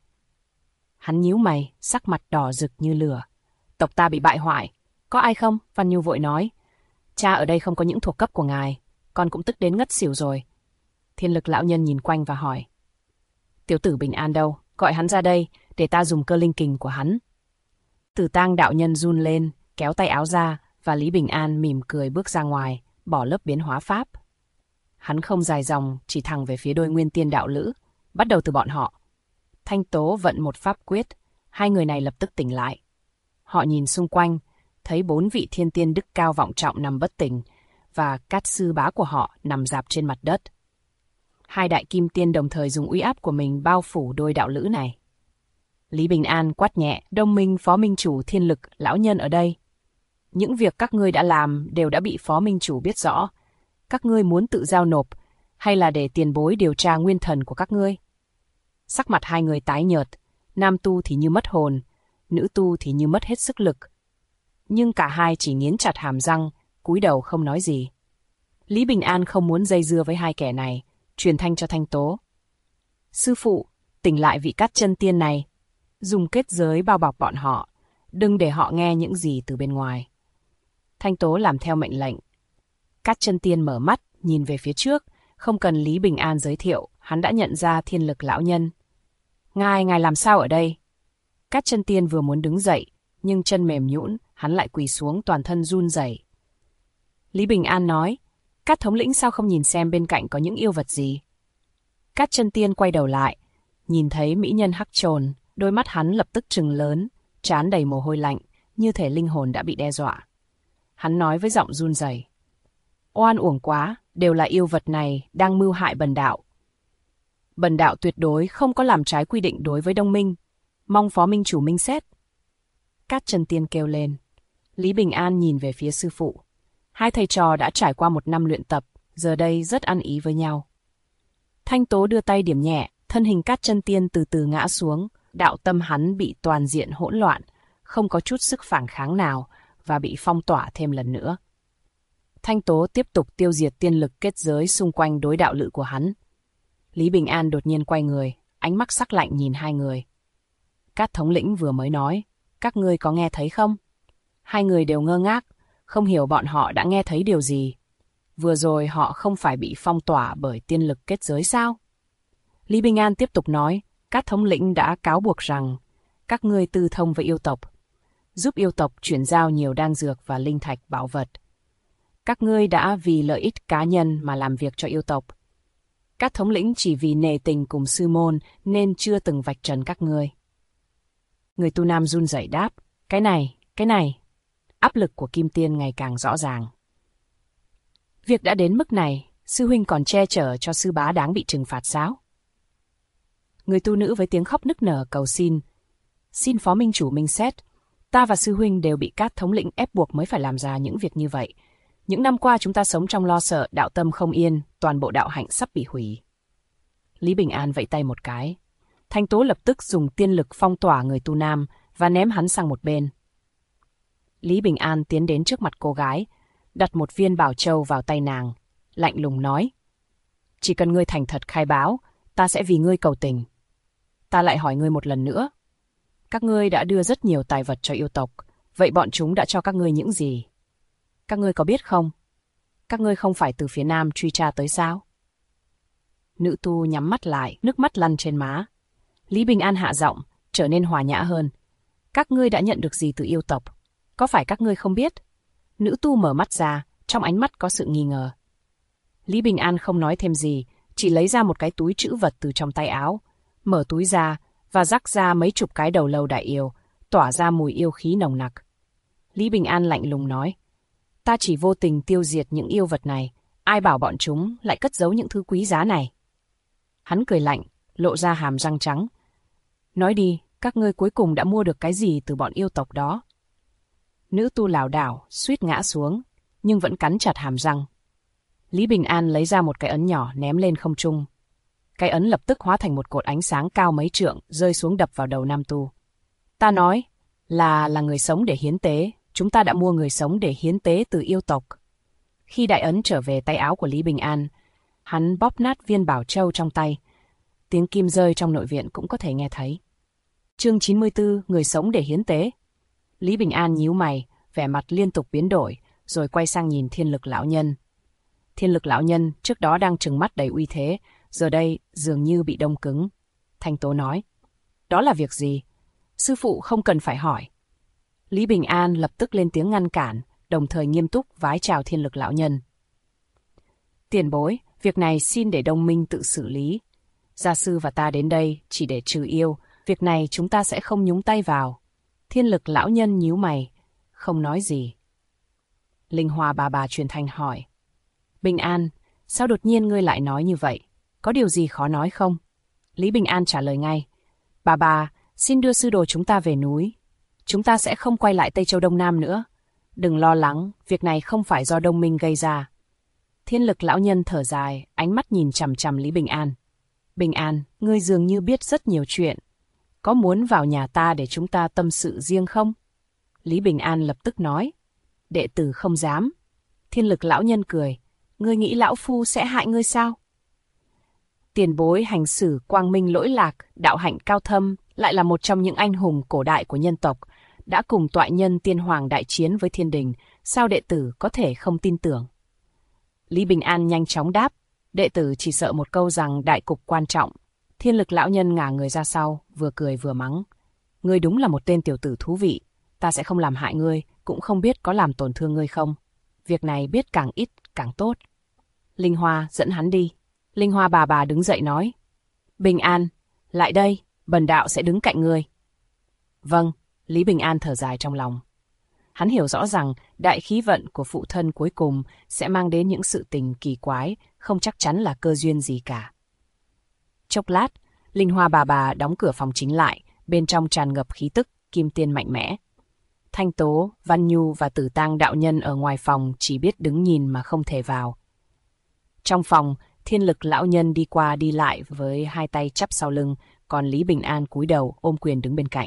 Hắn nhíu mày, sắc mặt đỏ rực như lửa. Tộc ta bị bại hoại. Có ai không? Văn Nhu vội nói. Cha ở đây không có những thuộc cấp của ngài. Con cũng tức đến ngất xỉu rồi. Thiên Lực lão nhân nhìn quanh và hỏi. Tiểu tử Bình An đâu? Gọi hắn ra đây, để ta dùng cơ linh kình của hắn. Tử Tang đạo nhân run lên, kéo tay áo ra, và Lý Bình An mỉm cười bước ra ngoài, bỏ lớp biến hóa pháp. Hắn không dài dòng, chỉ thẳng về phía đôi nguyên tiên đạo lữ, bắt đầu từ bọn họ. Thanh Tố vận một pháp quyết, hai người này lập tức tỉnh lại. Họ nhìn xung quanh, thấy 4 vị thiên tiên đức cao vọng trọng nằm bất tỉnh, và Cát sư bá của họ nằm rạp trên mặt đất. Hai đại kim tiên đồng thời dùng uy áp của mình bao phủ đôi đạo lữ này. Lý Bình An quát nhẹ, Đông Minh Phó Minh Chủ Thiên Lực lão nhân ở đây. Những việc các ngươi đã làm đều đã bị Phó Minh Chủ biết rõ. Các ngươi muốn tự giao nộp, hay là để tiền bối điều tra nguyên thần của các ngươi? Sắc mặt hai người tái nhợt, nam tu thì như mất hồn, nữ tu thì như mất hết sức lực. Nhưng cả hai chỉ nghiến chặt hàm răng, cúi đầu không nói gì. Lý Bình An không muốn dây dưa với hai kẻ này, truyền thanh cho Thanh Tố. Sư phụ, tỉnh lại vị Cát chân tiên này. Dùng kết giới bao bọc bọn họ, đừng để họ nghe những gì từ bên ngoài. Thanh Tố làm theo mệnh lệnh. Cát chân tiên mở mắt, nhìn về phía trước, không cần Lý Bình An giới thiệu, hắn đã nhận ra Thiên Lực lão nhân. Ngài làm sao ở đây? Cát chân tiên vừa muốn đứng dậy, nhưng chân mềm nhũn, hắn lại quỳ xuống toàn thân run rẩy. Lý Bình An nói, Cát thống lĩnh sao không nhìn xem bên cạnh có những yêu vật gì? Cát chân tiên quay đầu lại, nhìn thấy mỹ nhân hắc trồn, đôi mắt hắn lập tức trừng lớn, trán đầy mồ hôi lạnh, như thể linh hồn đã bị đe dọa. Hắn nói với giọng run rẩy, oan uổng quá, đều là yêu vật này đang mưu hại bần đạo. Bần đạo tuyệt đối không có làm trái quy định đối với Đông Minh, mong Phó Minh Chủ minh xét. Cát chân tiên kêu lên. Lý Bình An nhìn về phía sư phụ. Hai thầy trò đã trải qua 1 năm luyện tập, giờ đây rất ăn ý với nhau. Thanh Tố đưa tay điểm nhẹ, thân hình Cát chân tiên từ từ ngã xuống, đạo tâm hắn bị toàn diện hỗn loạn, không có chút sức phản kháng nào và bị phong tỏa thêm lần nữa. Thanh Tố tiếp tục tiêu diệt tiên lực kết giới xung quanh đối đạo lự của hắn. Lý Bình An đột nhiên quay người, ánh mắt sắc lạnh nhìn hai người. Cát thống lĩnh vừa mới nói, các ngươi có nghe thấy không? Hai người đều ngơ ngác, không hiểu bọn họ đã nghe thấy điều gì. Vừa rồi họ không phải bị phong tỏa bởi tiên lực kết giới sao? Lý Bình An tiếp tục nói, Cát thống lĩnh đã cáo buộc rằng các ngươi tư thông với yêu tộc, giúp yêu tộc chuyển giao nhiều đan dược và linh thạch bảo vật. Các ngươi đã vì lợi ích cá nhân mà làm việc cho yêu tộc. Cát thống lĩnh chỉ vì nể tình cùng sư môn nên chưa từng vạch trần các ngươi. Người tu nam run rẩy đáp, cái này. Áp lực của Kim Tiên ngày càng rõ ràng. Việc đã đến mức này, sư huynh còn che chở cho sư bá đáng bị trừng phạt sao? Người tu nữ với tiếng khóc nức nở cầu xin. Xin Phó Minh Chủ minh xét, ta và sư huynh đều bị Cát thống lĩnh ép buộc mới phải làm ra những việc như vậy. Những năm qua chúng ta sống trong lo sợ, đạo tâm không yên, toàn bộ đạo hạnh sắp bị hủy. Lý Bình An vẫy tay một cái. Thanh Tố lập tức dùng tiên lực phong tỏa người tu nam và ném hắn sang một bên. Lý Bình An tiến đến trước mặt cô gái, đặt một viên bảo châu vào tay nàng, lạnh lùng nói. Chỉ cần ngươi thành thật khai báo, ta sẽ vì ngươi cầu tình. Ta lại hỏi ngươi một lần nữa. Các ngươi đã đưa rất nhiều tài vật cho yêu tộc, vậy bọn chúng đã cho các ngươi những gì? Các ngươi có biết không? Các ngươi không phải từ phía nam truy tra tới sao? Nữ tu nhắm mắt lại, nước mắt lăn trên má. Lý Bình An hạ giọng, trở nên hòa nhã hơn. Các ngươi đã nhận được gì từ yêu tộc? Có phải các ngươi không biết? Nữ tu mở mắt ra, trong ánh mắt có sự nghi ngờ. Lý Bình An không nói thêm gì, chỉ lấy ra một cái túi trữ vật từ trong tay áo, mở túi ra và rắc ra mấy chục cái đầu lâu đại yêu, tỏa ra mùi yêu khí nồng nặc. Lý Bình An lạnh lùng nói, ta chỉ vô tình tiêu diệt những yêu vật này, ai bảo bọn chúng lại cất giấu những thứ quý giá này. Hắn cười lạnh, lộ ra hàm răng trắng. Nói đi, các ngươi cuối cùng đã mua được cái gì từ bọn yêu tộc đó? Nữ tu lảo đảo, suýt ngã xuống, nhưng vẫn cắn chặt hàm răng. Lý Bình An lấy ra một cái ấn nhỏ ném lên không trung. Cái ấn lập tức hóa thành một cột ánh sáng cao mấy trượng, rơi xuống đập vào đầu nam tu. Ta nói, là người sống để hiến tế, chúng ta đã mua người sống để hiến tế từ yêu tộc. Khi đại ấn trở về tay áo của Lý Bình An, hắn bóp nát viên bảo châu trong tay. Tiếng kim rơi trong nội viện cũng có thể nghe thấy. Chương 94, người sống để hiến tế. Lý Bình An nhíu mày, vẻ mặt liên tục biến đổi, rồi quay sang nhìn Thiên Lực lão nhân. Thiên Lực lão nhân trước đó đang trừng mắt đầy uy thế, giờ đây dường như bị đông cứng. Thanh Tố nói, đó là việc gì? Sư phụ không cần phải hỏi. Lý Bình An lập tức lên tiếng ngăn cản, đồng thời nghiêm túc vái chào Thiên Lực lão nhân. Tiền bối, việc này xin để Đông Minh tự xử lý. Gia sư và ta đến đây chỉ để trừ yêu, việc này chúng ta sẽ không nhúng tay vào. Thiên Lực lão nhân nhíu mày, không nói gì. Linh Hoa bà truyền thanh hỏi. Bình An, sao đột nhiên ngươi lại nói như vậy? Có điều gì khó nói không? Lý Bình An trả lời ngay. Bà, xin đưa sư đồ chúng ta về núi. Chúng ta sẽ không quay lại Tây Châu Đông Nam nữa. Đừng lo lắng, việc này không phải do Đông Minh gây ra. Thiên Lực lão nhân thở dài, ánh mắt nhìn chằm chằm Lý Bình An. Bình An, ngươi dường như biết rất nhiều chuyện. Có muốn vào nhà ta để chúng ta tâm sự riêng không? Lý Bình An lập tức nói. Đệ tử không dám. Thiên Lực lão nhân cười. Ngươi nghĩ lão phu sẽ hại ngươi sao? Tiền bối hành xử quang minh lỗi lạc, đạo hạnh cao thâm, lại là một trong những anh hùng cổ đại của nhân tộc, đã cùng toại nhân tiên hoàng đại chiến với thiên đình, sao đệ tử có thể không tin tưởng? Lý Bình An nhanh chóng đáp, đệ tử chỉ sợ một câu rằng đại cục quan trọng. Thiên Lực lão nhân ngả người ra sau, vừa cười vừa mắng. Ngươi đúng là một tên tiểu tử thú vị, ta sẽ không làm hại ngươi, cũng không biết có làm tổn thương ngươi không. Việc này biết càng ít càng tốt. Linh Hoa dẫn hắn đi. Linh Hoa bà đứng dậy nói. Bình An, lại đây, bần đạo sẽ đứng cạnh ngươi. Vâng, Lý Bình An thở dài trong lòng. Hắn hiểu rõ rằng đại khí vận của phụ thân cuối cùng sẽ mang đến những sự tình kỳ quái, không chắc chắn là cơ duyên gì cả. Chốc lát, Linh Hoa bà đóng cửa phòng chính lại, bên trong tràn ngập khí tức kim tiên mạnh mẽ. Thanh Tố, Văn Nhu và Tử Tang đạo nhân ở ngoài phòng chỉ biết đứng nhìn mà không thể vào. Trong phòng, Thiên Lực lão nhân đi qua đi lại với hai tay chắp sau lưng, còn Lý Bình An cúi đầu ôm quyền đứng bên cạnh.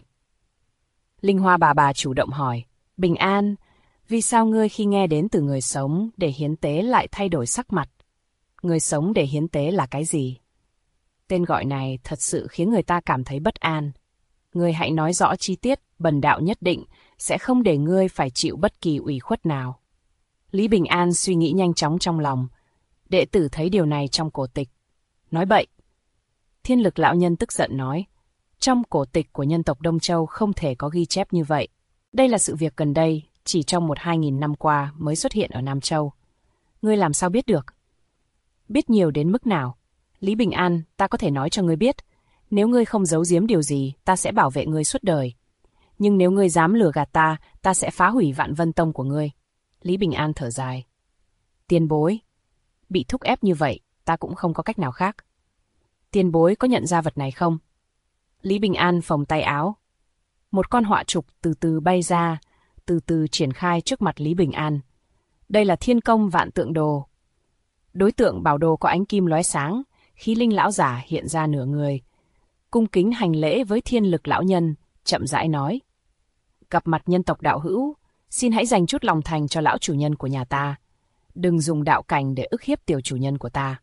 Linh Hoa bà chủ động hỏi, Bình An, vì sao ngươi khi nghe đến từ người sống để hiến tế lại thay đổi sắc mặt? Người sống để hiến tế là cái gì? Tên gọi này thật sự khiến người ta cảm thấy bất an. Ngươi hãy nói rõ chi tiết, bần đạo nhất định sẽ không để ngươi phải chịu bất kỳ ủy khuất nào. Lý Bình An suy nghĩ nhanh chóng trong lòng. Đệ tử thấy điều này trong cổ tịch. Nói bậy. Thiên Lực lão nhân tức giận nói. Trong cổ tịch của nhân tộc Đông Châu không thể có ghi chép như vậy. Đây là sự việc gần đây, chỉ trong 1-2 nghìn năm qua mới xuất hiện ở Nam Châu. Ngươi làm sao biết được? Biết nhiều đến mức nào? Lý Bình An, ta có thể nói cho ngươi biết. Nếu ngươi không giấu giếm điều gì, ta sẽ bảo vệ ngươi suốt đời. Nhưng nếu ngươi dám lừa gạt ta, ta sẽ phá hủy Vạn Vân Tông của ngươi. Lý Bình An thở dài. Tiền bối. Bị thúc ép như vậy, ta cũng không có cách nào khác. Tiền bối có nhận ra vật này không? Lý Bình An phồng tay áo. Một con họa trục từ từ bay ra, từ từ triển khai trước mặt Lý Bình An. Đây là Thiên Công Vạn Tượng Đồ. Đối tượng bảo đồ có ánh kim lóe sáng, khí linh lão giả hiện ra nửa người. Cung kính hành lễ với Thiên Lực lão nhân, chậm rãi nói. Gặp mặt nhân tộc đạo hữu, xin hãy dành chút lòng thành cho lão chủ nhân của nhà ta. Đừng dùng đạo cảnh để ức hiếp tiểu chủ nhân của ta.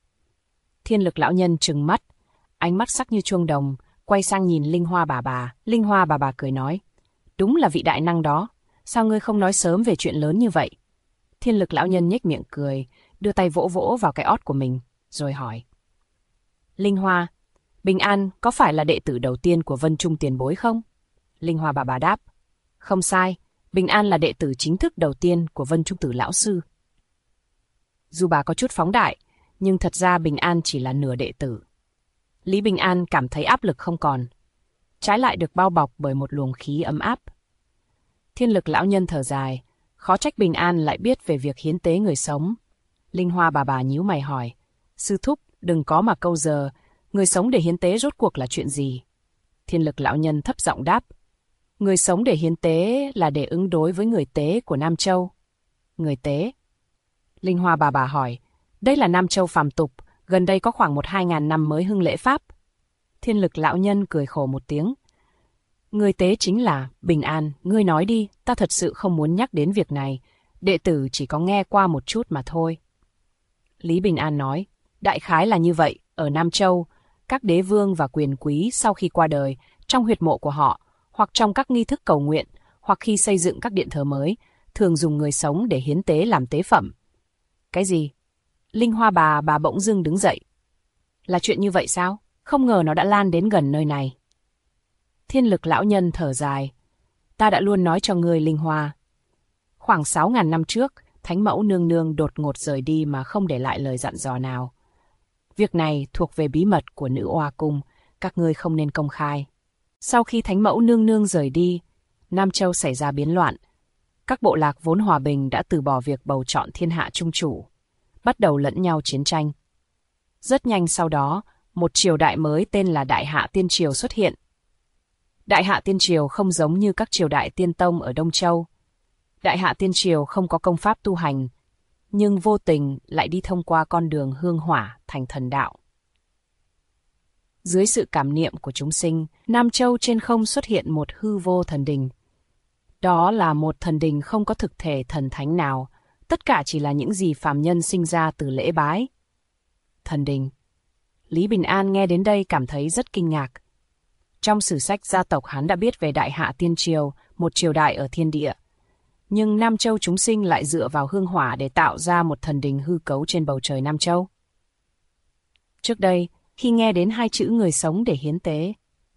Thiên Lực lão nhân trừng mắt, ánh mắt sắc như chuông đồng, quay sang nhìn Linh Hoa bà. Linh Hoa bà cười nói. Đúng là vị đại năng đó, sao ngươi không nói sớm về chuyện lớn như vậy? Thiên Lực lão nhân nhếch miệng cười, đưa tay vỗ vỗ vào cái ót của mình, rồi hỏi. Linh Hoa, Bình An có phải là đệ tử đầu tiên của Vân Trung tiền bối không? Linh Hoa bà đáp. Không sai, Bình An là đệ tử chính thức đầu tiên của Vân Trung tử lão sư. Dù bà có chút phóng đại, nhưng thật ra Bình An chỉ là nửa đệ tử. Lý Bình An cảm thấy áp lực không còn, trái lại được bao bọc bởi một luồng khí ấm áp. Thiên Lực lão nhân thở dài, khó trách Bình An lại biết về việc hiến tế người sống. Linh Hoa bà nhíu mày hỏi, sư thúc, đừng có mà câu giờ, người sống để hiến tế rốt cuộc là chuyện gì? Thiên Lực lão nhân thấp giọng đáp, Người sống để hiến tế là để ứng đối với người tế của Nam Châu. Người tế? Linh Hoa bà hỏi. Đây là Nam Châu phàm tục, gần đây có khoảng 1-2 ngàn năm mới hưng lễ Pháp. Thiên Lực lão nhân cười khổ một tiếng. Người tế chính là Bình An, ngươi nói đi, ta thật sự không muốn nhắc đến việc này, đệ tử chỉ có nghe qua một chút mà thôi. Lý Bình An nói, đại khái là như vậy, ở Nam Châu, các đế vương và quyền quý sau khi qua đời, trong huyệt mộ của họ, hoặc trong các nghi thức cầu nguyện, hoặc khi xây dựng các điện thờ mới, thường dùng người sống để hiến tế làm tế phẩm. Cái gì? Linh Hoa bà bỗng dưng đứng dậy. Là chuyện như vậy sao? Không ngờ nó đã lan đến gần nơi này. Thiên Lực lão nhân thở dài. Ta đã luôn nói cho ngươi, Linh Hoa. Khoảng 6.000 năm trước, Thánh Mẫu nương nương đột ngột rời đi mà không để lại lời dặn dò nào. Việc này thuộc về bí mật của Nữ Oa Cung, các ngươi không nên công khai. Sau khi Thánh Mẫu nương nương rời đi, Nam Châu xảy ra biến loạn. Các bộ lạc vốn hòa bình đã từ bỏ việc bầu chọn thiên hạ trung chủ, bắt đầu lẫn nhau chiến tranh. Rất nhanh sau đó, một triều đại mới tên là Đại Hạ Tiên Triều xuất hiện. Đại Hạ Tiên Triều không giống như các triều đại tiên tông ở Đông Châu. Đại Hạ Tiên Triều không có công pháp tu hành, nhưng vô tình lại đi thông qua con đường hương hỏa thành thần đạo. Dưới sự cảm niệm của chúng sinh, Nam Châu trên không xuất hiện một hư vô thần đình. Đó là một thần đình không có thực thể thần thánh nào, tất cả chỉ là những gì phàm nhân sinh ra từ lễ bái. Thần đình. Lý Bình An nghe đến đây cảm thấy rất kinh ngạc. Trong sử sách gia tộc hắn đã biết về Đại Hạ Tiên Triều, một triều đại ở thiên địa. Nhưng Nam Châu chúng sinh lại dựa vào hương hỏa để tạo ra một thần đình hư cấu trên bầu trời Nam Châu. Trước đây, khi nghe đến hai chữ người sống để hiến tế,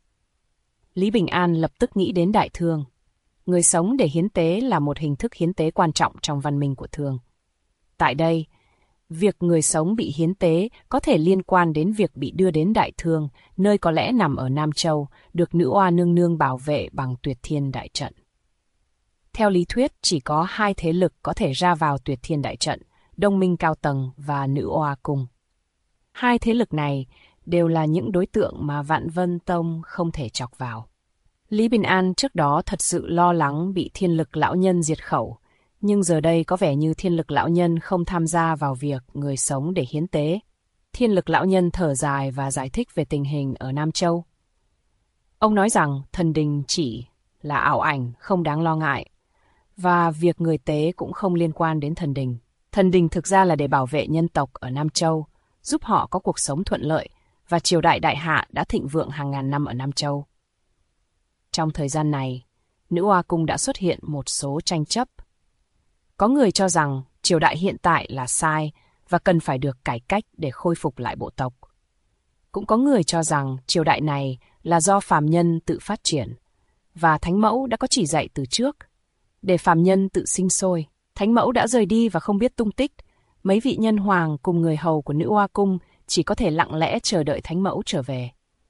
Lý Bình An lập tức nghĩ đến Đại Thương. Người sống để hiến tế là một hình thức hiến tế quan trọng trong văn minh của Thương. Tại đây, việc người sống bị hiến tế có thể liên quan đến việc bị đưa đến Đại Thương, nơi có lẽ nằm ở Nam Châu, được Nữ Oa nương nương bảo vệ bằng Tuyệt Thiên Đại Trận. Theo lý thuyết, chỉ có hai thế lực có thể ra vào Tuyệt Thiên Đại Trận, Đông Minh Cao Tầng và Nữ Oa Cung. Hai thế lực này đều là những đối tượng mà Vạn Vân Tông không thể chọc vào. Lý Bình An trước đó thật sự lo lắng bị Thiên Lực lão nhân diệt khẩu, nhưng giờ đây có vẻ như Thiên Lực lão nhân không tham gia vào việc người sống để hiến tế. Thiên Lực lão nhân thở dài và giải thích về tình hình ở Nam Châu. Ông nói rằng thần đình chỉ là ảo ảnh, không đáng lo ngại, và việc người tế cũng không liên quan đến thần đình. Thần đình thực ra là để bảo vệ nhân tộc ở Nam Châu, giúp họ có cuộc sống thuận lợi, và triều đại Đại Hạ đã thịnh vượng hàng ngàn năm ở Nam Châu. Trong thời gian này, Nữ Oa Cung đã xuất hiện một số tranh chấp. Có người cho rằng triều đại hiện tại là sai và cần phải được cải cách để khôi phục lại bộ tộc. Cũng có người cho rằng triều đại này là do phàm nhân tự phát triển, và Thánh Mẫu đã có chỉ dạy từ trước. Để phàm nhân tự sinh sôi, Thánh Mẫu đã rời đi và không biết tung tích. Mấy vị nhân hoàng cùng người hầu của Nữ Oa Cung chỉ có thể lặng lẽ chờ đợi Thánh Mẫu trở về.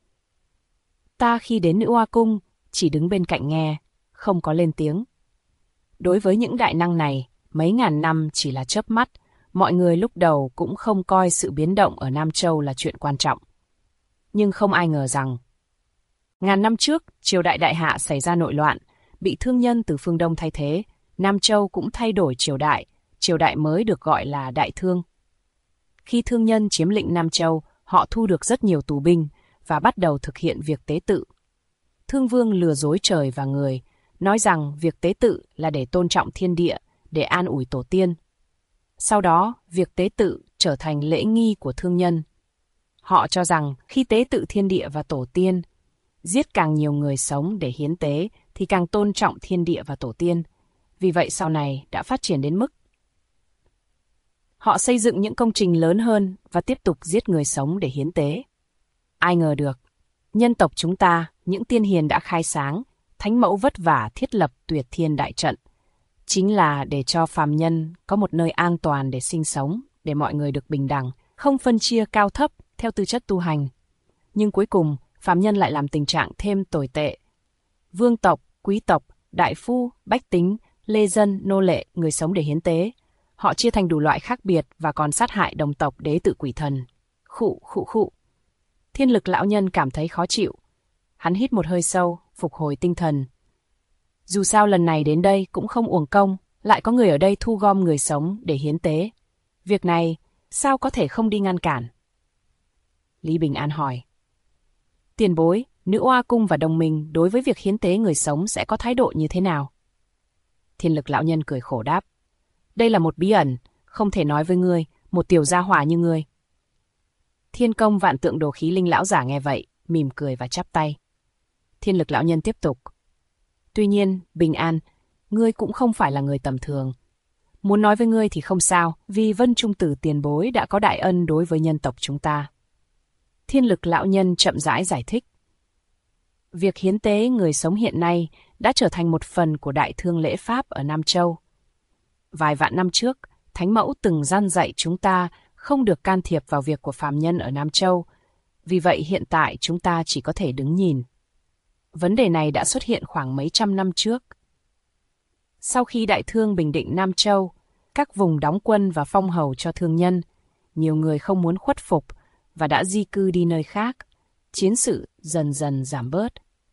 Ta khi đến Nữ Oa Cung chỉ đứng bên cạnh nghe, không có lên tiếng. Đối với những đại năng này, mấy ngàn năm chỉ là chớp mắt, mọi người lúc đầu cũng không coi sự biến động ở Nam Châu là chuyện quan trọng. Nhưng không ai ngờ rằng, ngàn năm trước, triều đại Đại Hạ xảy ra nội loạn, bị thương nhân từ phương Đông thay thế, Nam Châu cũng thay đổi triều đại mới được gọi là Đại Thương. Khi thương nhân chiếm lĩnh Nam Châu, họ thu được rất nhiều tù binh và bắt đầu thực hiện việc tế tự. Thương Vương lừa dối trời và người, nói rằng việc tế tự là để tôn trọng thiên địa, để an ủi tổ tiên. Sau đó, việc tế tự trở thành lễ nghi của thương nhân. Họ cho rằng khi tế tự thiên địa và tổ tiên, giết càng nhiều người sống để hiến tế thì càng tôn trọng thiên địa và tổ tiên. Vì vậy sau này đã phát triển đến mức họ xây dựng những công trình lớn hơn và tiếp tục giết người sống để hiến tế. Ai ngờ được, nhân tộc chúng ta, những tiên hiền đã khai sáng, Thánh Mẫu vất vả thiết lập Tuyệt Thiên Đại Trận, chính là để cho phàm nhân có một nơi an toàn để sinh sống, để mọi người được bình đẳng, không phân chia cao thấp theo tư chất tu hành. Nhưng cuối cùng, phàm nhân lại làm tình trạng thêm tồi tệ. Vương tộc, quý tộc, đại phu, bách tính, lê dân, nô lệ, người sống để hiến tế. Họ chia thành đủ loại khác biệt và còn sát hại đồng tộc đế tự quỷ thần. Khụ. Thiên Lực lão nhân cảm thấy khó chịu. Hắn hít một hơi sâu, phục hồi tinh thần. Dù sao lần này đến đây cũng không uổng công, lại có người ở đây thu gom người sống để hiến tế. Việc này, sao có thể không đi ngăn cản? Lý Bình An hỏi. Tiền bối, Nữ Oa Cung và đồng minh đối với việc hiến tế người sống sẽ có thái độ như thế nào? Thiên Lực lão nhân cười khổ đáp. Đây là một bí ẩn, không thể nói với ngươi, một tiểu gia hỏa như ngươi. Thiên Công Vạn Tượng Đồ Khí Linh lão giả nghe vậy, mỉm cười và chắp tay. Thiên Lực lão nhân tiếp tục. Tuy nhiên, Bình An, ngươi cũng không phải là người tầm thường. Muốn nói với ngươi thì không sao, vì Vân Trung Tử tiền bối đã có đại ân đối với nhân tộc chúng ta. Thiên Lực lão nhân chậm rãi giải thích. Việc hiến tế người sống hiện nay đã trở thành một phần của đại thương lễ pháp ở Nam Châu. Vài vạn năm trước, Thánh Mẫu từng răn dạy chúng ta không được can thiệp vào việc của phàm nhân ở Nam Châu. Vì vậy hiện tại chúng ta chỉ có thể đứng nhìn. Vấn đề này đã xuất hiện khoảng mấy trăm năm trước. Sau khi đại thương bình định Nam Châu, các vùng đóng quân và phong hầu cho thương nhân, nhiều người không muốn khuất phục và đã di cư đi nơi khác, chiến sự dần dần giảm bớt.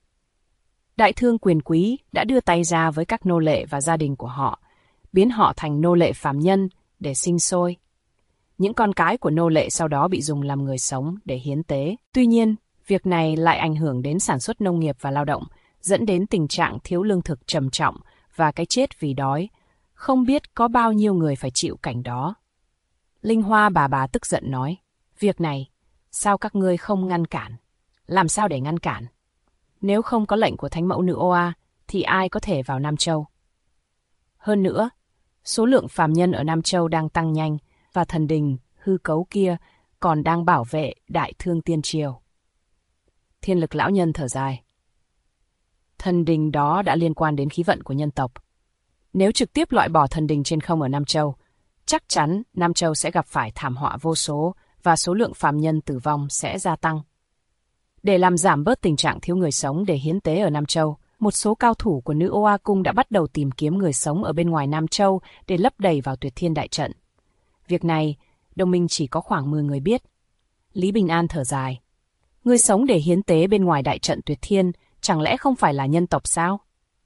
Đại thương quyền quý đã đưa tay ra với các nô lệ và gia đình của họ, biến họ thành nô lệ phàm nhân để sinh sôi. Những con cái của nô lệ sau đó bị dùng làm người sống để hiến tế. Tuy nhiên, việc này lại ảnh hưởng đến sản xuất nông nghiệp và lao động, dẫn đến tình trạng thiếu lương thực trầm trọng và cái chết vì đói. Không biết có bao nhiêu người phải chịu cảnh đó. Linh Hoa bà tức giận nói, việc này, sao các ngươi không ngăn cản? Làm sao để ngăn cản? Nếu không có lệnh của Thánh Mẫu Nữ Oa, thì ai có thể vào Nam Châu? Hơn nữa, số lượng phàm nhân ở Nam Châu đang tăng nhanh, và thần đình, hư cấu kia còn đang bảo vệ đại thương tiên triều. Thiên Lực lão nhân thở dài. Thần đình đó đã liên quan đến khí vận của nhân tộc. Nếu trực tiếp loại bỏ thần đình trên không ở Nam Châu, chắc chắn Nam Châu sẽ gặp phải thảm họa vô số và số lượng phàm nhân tử vong sẽ gia tăng. Để làm giảm bớt tình trạng thiếu người sống để hiến tế ở Nam Châu, một số cao thủ của Nữ Oa Cung đã bắt đầu tìm kiếm người sống ở bên ngoài Nam Châu để lấp đầy vào Tuyệt Thiên đại trận. Việc này, đồng minh chỉ có khoảng 10 người biết. Lý Bình An thở dài. Người sống để hiến tế bên ngoài đại trận Tuyệt Thiên chẳng lẽ không phải là nhân tộc sao?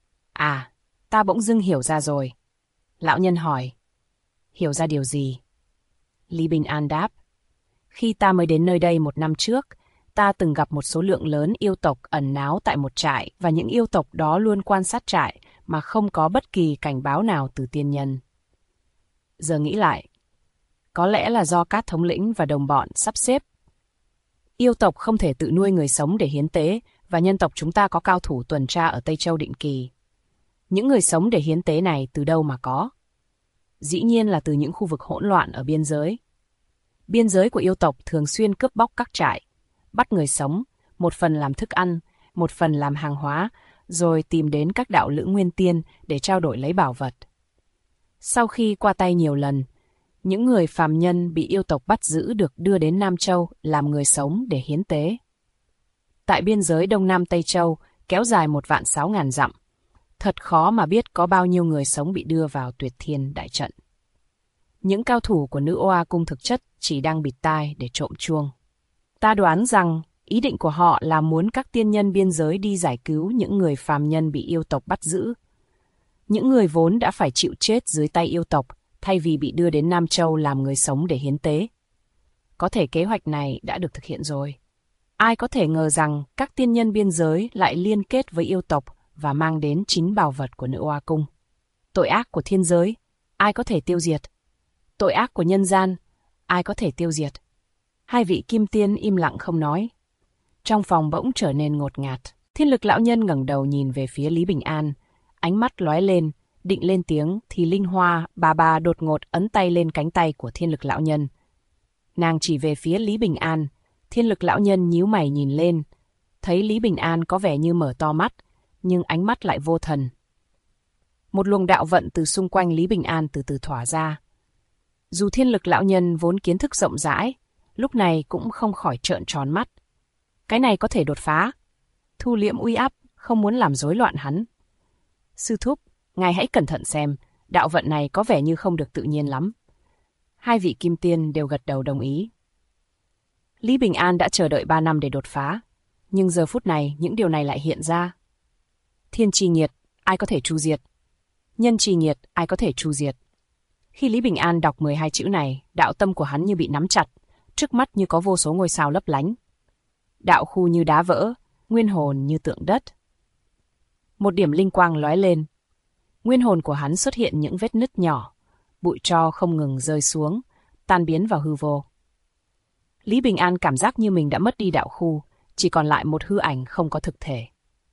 À, ta bỗng dưng hiểu ra rồi. Lão nhân hỏi. Hiểu ra điều gì? Lý Bình An đáp. Khi ta mới đến nơi đây một năm trước, ta từng gặp một số lượng lớn yêu tộc ẩn náu tại một trại và những yêu tộc đó luôn quan sát trại mà không có bất kỳ cảnh báo nào từ tiên nhân. Giờ nghĩ lại, có lẽ là do các thống lĩnh và đồng bọn sắp xếp. Yêu tộc không thể tự nuôi người sống để hiến tế và nhân tộc chúng ta có cao thủ tuần tra ở Tây Châu định kỳ. Những người sống để hiến tế này từ đâu mà có? Dĩ nhiên là từ những khu vực hỗn loạn ở biên giới. Biên giới của yêu tộc thường xuyên cướp bóc các trại, bắt người sống, một phần làm thức ăn, một phần làm hàng hóa, rồi tìm đến các đạo lữ nguyên tiên để trao đổi lấy bảo vật. Sau khi qua tay nhiều lần, những người phàm nhân bị yêu tộc bắt giữ được đưa đến Nam Châu làm người sống để hiến tế. Tại biên giới Đông Nam Tây Châu, kéo dài 1.600.000 dặm, thật khó mà biết có bao nhiêu người sống bị đưa vào Tuyệt Thiên đại trận. Những cao thủ của Nữ Oa Cung thực chất chỉ đang bịt tai để trộm chuông. Ta đoán rằng ý định của họ là muốn các tiên nhân biên giới đi giải cứu những người phàm nhân bị yêu tộc bắt giữ. Những người vốn đã phải chịu chết dưới tay yêu tộc, thay vì bị đưa đến Nam Châu làm người sống để hiến tế. Có thể kế hoạch này đã được thực hiện rồi. Ai có thể ngờ rằng các tiên nhân biên giới lại liên kết với yêu tộc và mang đến 9 bảo vật của Nữ Oa Cung. Tội ác của thiên giới, ai có thể tiêu diệt? Tội ác của nhân gian, ai có thể tiêu diệt? Hai vị kim tiên im lặng không nói. Trong phòng bỗng trở nên ngột ngạt. Thiên Lực lão nhân ngẩng đầu nhìn về phía Lý Bình An, ánh mắt lóe lên, định lên tiếng thì Linh Hoa bà đột ngột ấn tay lên cánh tay của Thiên Lực lão nhân. Nàng chỉ về phía Lý Bình An. Thiên Lực lão nhân nhíu mày nhìn lên, thấy Lý Bình An có vẻ như mở to mắt, nhưng ánh mắt lại vô thần. Một luồng đạo vận từ xung quanh Lý Bình An từ từ tỏa ra. Dù Thiên Lực lão nhân vốn kiến thức rộng rãi, lúc này cũng không khỏi trợn tròn mắt. Cái này có thể đột phá. Thu liễm uy áp, không muốn làm rối loạn hắn. Sư thúc, ngài hãy cẩn thận xem, đạo vận này có vẻ như không được tự nhiên lắm. Hai vị kim tiên đều gật đầu đồng ý. Lý Bình An đã chờ đợi 3 năm để đột phá, nhưng giờ phút này những điều này lại hiện ra. Thiên Chi Nghiệt, ai có thể tru diệt? Nhân chi nghiệt, ai có thể tru diệt? Khi Lý Bình An đọc 12 chữ này, đạo tâm của hắn như bị nắm chặt, trước mắt như có vô số ngôi sao lấp lánh. Đạo khu như đá vỡ, nguyên hồn như tượng đất. Một điểm linh quang lóe lên. Nguyên hồn của hắn xuất hiện những vết nứt nhỏ, bụi tro không ngừng rơi xuống, tan biến vào hư vô. Lý Bình An cảm giác như mình đã mất đi đạo khu, chỉ còn lại một hư ảnh không có thực thể.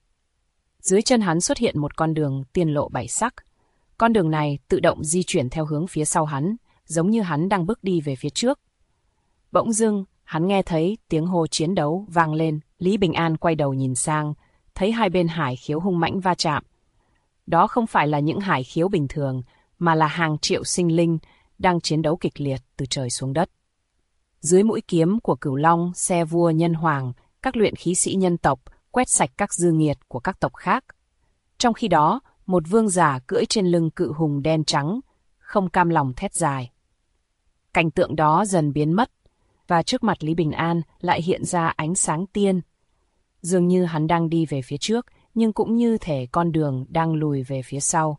Dưới chân hắn xuất hiện một con đường tiên lộ 7 sắc. Con đường này tự động di chuyển theo hướng phía sau hắn, giống như hắn đang bước đi về phía trước. Bỗng dưng, hắn nghe thấy tiếng hô chiến đấu vang lên. Lý Bình An quay đầu nhìn sang, thấy hai bên hải khiếu hung mãnh va chạm. Đó không phải là những hải khiếu bình thường, mà là hàng triệu sinh linh đang chiến đấu kịch liệt từ trời xuống đất. Dưới mũi kiếm của Cửu Long, xe vua nhân hoàng, các luyện khí sĩ nhân tộc quét sạch các dư nghiệt của các tộc khác. Trong khi đó, một vương giả cưỡi trên lưng cự hùng đen trắng, không cam lòng thét dài. Cảnh tượng đó dần biến mất, và trước mặt Lý Bình An lại hiện ra ánh sáng tiên. Dường như hắn đang đi về phía trước, nhưng cũng như thể con đường đang lùi về phía sau.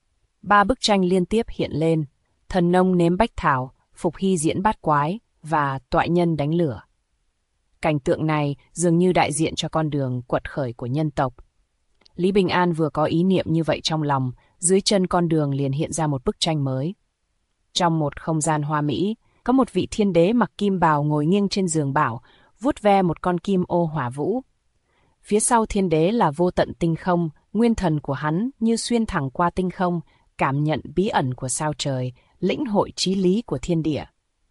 3 bức tranh liên tiếp hiện lên, Thần Nông nếm bách thảo, Phục Hy diễn bát quái và Toại Nhân đánh lửa. Cảnh tượng này dường như đại diện cho con đường quật khởi của nhân tộc. Lý Bình An vừa có ý niệm như vậy trong lòng, dưới chân con đường liền hiện ra một bức tranh mới. Trong một không gian hoa mỹ, có một vị thiên đế mặc kim bào ngồi nghiêng trên giường bảo, vuốt ve một con kim ô hỏa vũ. Phía sau thiên đế là vô tận tinh không, nguyên thần của hắn như xuyên thẳng qua tinh không, cảm nhận bí ẩn của sao trời, lĩnh hội trí lý của thiên địa.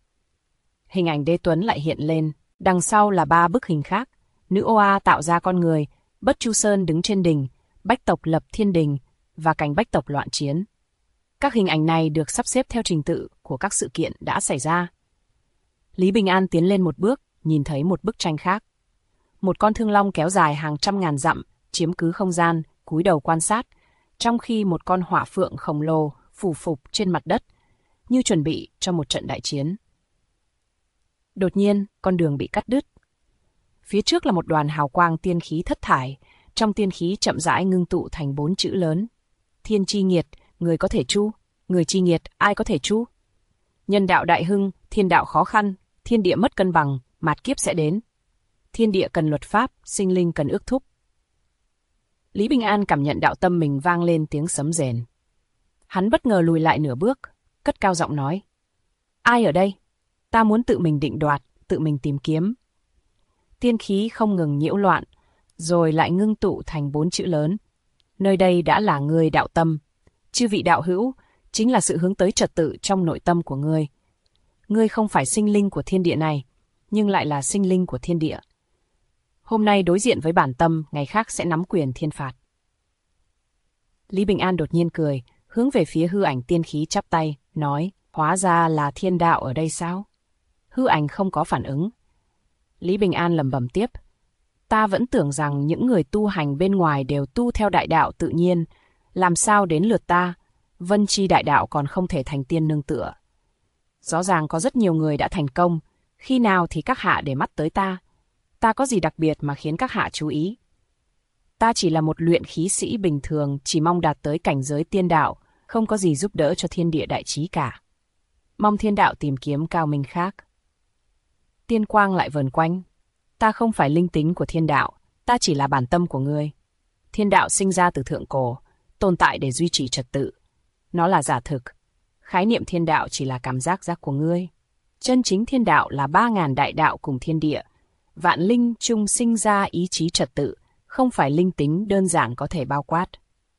Hình ảnh đế tuấn lại hiện lên, đằng sau là 3 bức hình khác. Nữ Oa tạo ra con người, Bất Chu Sơn đứng trên đỉnh, bách tộc lập thiên đình và cảnh bách tộc loạn chiến. Các hình ảnh này được sắp xếp theo trình tự của các sự kiện đã xảy ra. Lý Bình An tiến lên một bước, nhìn thấy một bức tranh khác. Một con thương long kéo dài hàng trăm ngàn dặm, chiếm cứ không gian, cúi đầu quan sát, trong khi một con hỏa phượng khổng lồ phủ phục trên mặt đất, như chuẩn bị cho một trận đại chiến. Đột nhiên, con đường bị cắt đứt. Phía trước là một đoàn hào quang tiên khí thất thải, trong tiên khí chậm rãi ngưng tụ thành 4 chữ lớn. Thiên chi nghiệt, người có thể tru, người chi nghiệt, ai có thể tru. Nhân đạo đại hưng, thiên đạo khó khăn, thiên địa mất cân bằng, mạt kiếp sẽ đến. Thiên địa cần luật pháp, sinh linh cần ước thúc. Lý Bình An cảm nhận đạo tâm mình vang lên tiếng sấm rền. Hắn bất ngờ lùi lại nửa bước, cất cao giọng nói. Ai ở đây? Ta muốn tự mình định đoạt, tự mình tìm kiếm. Tiên khí không ngừng nhiễu loạn, rồi lại ngưng tụ thành 4 chữ lớn. Nơi đây đã là ngươi đạo tâm. Chư vị đạo hữu, chính là sự hướng tới trật tự trong nội tâm của ngươi. Ngươi không phải sinh linh của thiên địa này, nhưng lại là sinh linh của thiên địa. Hôm nay đối diện với bản tâm, ngày khác sẽ nắm quyền thiên phạt. Lý Bình An đột nhiên cười, hướng về phía hư ảnh tiên khí chắp tay, nói, hóa ra là thiên đạo ở đây sao? Hư ảnh không có phản ứng. Lý Bình An lẩm bẩm tiếp, ta vẫn tưởng rằng những người tu hành bên ngoài đều tu theo đại đạo tự nhiên, làm sao đến lượt ta, vân chi đại đạo còn không thể thành tiên nương tựa. Rõ ràng có rất nhiều người đã thành công, khi nào thì các hạ để mắt tới ta? Ta có gì đặc biệt mà khiến các hạ chú ý? Ta chỉ là một luyện khí sĩ bình thường, chỉ mong đạt tới cảnh giới tiên đạo, không có gì giúp đỡ cho thiên địa đại trí cả. Mong thiên đạo tìm kiếm cao minh khác. Tiên quang lại vờn quanh. Ta không phải linh tính của thiên đạo, ta chỉ là bản tâm của ngươi. Thiên đạo sinh ra từ thượng cổ, tồn tại để duy trì trật tự. Nó là giả thực. Khái niệm thiên đạo chỉ là cảm giác của ngươi. Chân chính thiên đạo là 3.000 đại đạo cùng thiên địa. Vạn linh chung sinh ra ý chí trật tự, không phải linh tính đơn giản có thể bao quát.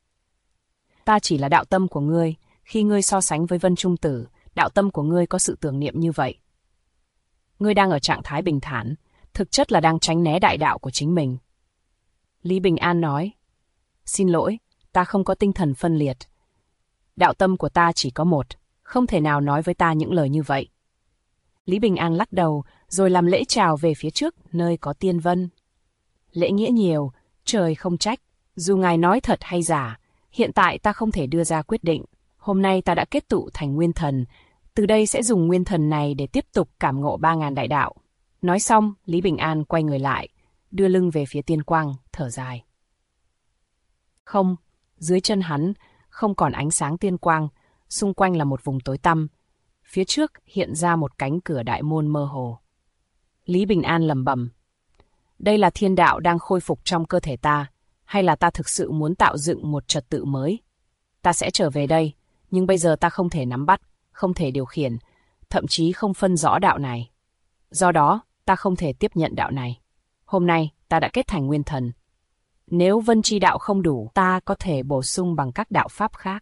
Ta chỉ là đạo tâm của ngươi, khi ngươi so sánh với Vân Trung Tử, đạo tâm của ngươi có sự tưởng niệm như vậy. Ngươi đang ở trạng thái bình thản, thực chất là đang tránh né đại đạo của chính mình. Lý Bình An nói, xin lỗi, ta không có tinh thần phân liệt. Đạo tâm của ta chỉ có một, không thể nào nói với ta những lời như vậy. Lý Bình An lắc đầu, rồi làm lễ chào về phía trước, nơi có tiên vân. Lễ nghĩa nhiều, trời không trách, dù ngài nói thật hay giả, hiện tại ta không thể đưa ra quyết định. Hôm nay ta đã kết tụ thành nguyên thần, từ đây sẽ dùng nguyên thần này để tiếp tục cảm ngộ 3.000 đại đạo. Nói xong, Lý Bình An quay người lại, đưa lưng về phía tiên quang, thở dài. Không, Dưới chân hắn không còn ánh sáng tiên quang, xung quanh là một vùng tối tăm. Phía trước hiện ra một cánh cửa đại môn mơ hồ. Lý Bình An lẩm bẩm. Đây là thiên đạo đang khôi phục trong cơ thể ta, hay là ta thực sự muốn tạo dựng một trật tự mới? Ta sẽ trở về đây, nhưng bây giờ ta không thể nắm bắt, không thể điều khiển, thậm chí không phân rõ đạo này. Do đó, ta không thể tiếp nhận đạo này. Hôm nay, ta đã kết thành nguyên thần. Nếu vân chi đạo không đủ, ta có thể bổ sung bằng các đạo pháp khác.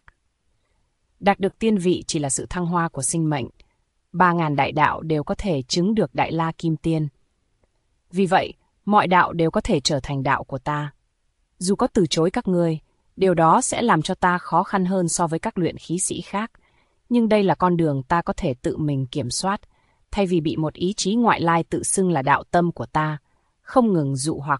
Đạt được tiên vị chỉ là sự thăng hoa của sinh mệnh. 3.000 đại đạo đều có thể chứng được Đại La Kim Tiên. Vì vậy, mọi đạo đều có thể trở thành đạo của ta. Dù có từ chối các ngươi, điều đó sẽ làm cho ta khó khăn hơn so với các luyện khí sĩ khác. Nhưng đây là con đường ta có thể tự mình kiểm soát, thay vì bị một ý chí ngoại lai tự xưng là đạo tâm của ta, không ngừng dụ hoặc.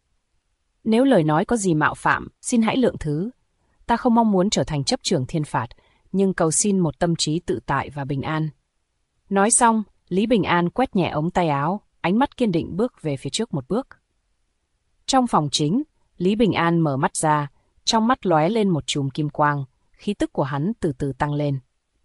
Nếu lời nói có gì mạo phạm, xin hãy lượng thứ. Ta không mong muốn trở thành chấp trưởng thiên phạt, nhưng cầu xin một tâm trí tự tại và bình an. Nói xong, Lý Bình An quét nhẹ ống tay áo, ánh mắt kiên định bước về phía trước một bước. Trong phòng chính, Lý Bình An mở mắt ra, trong mắt lóe lên một chùm kim quang, khí tức của hắn từ từ tăng lên.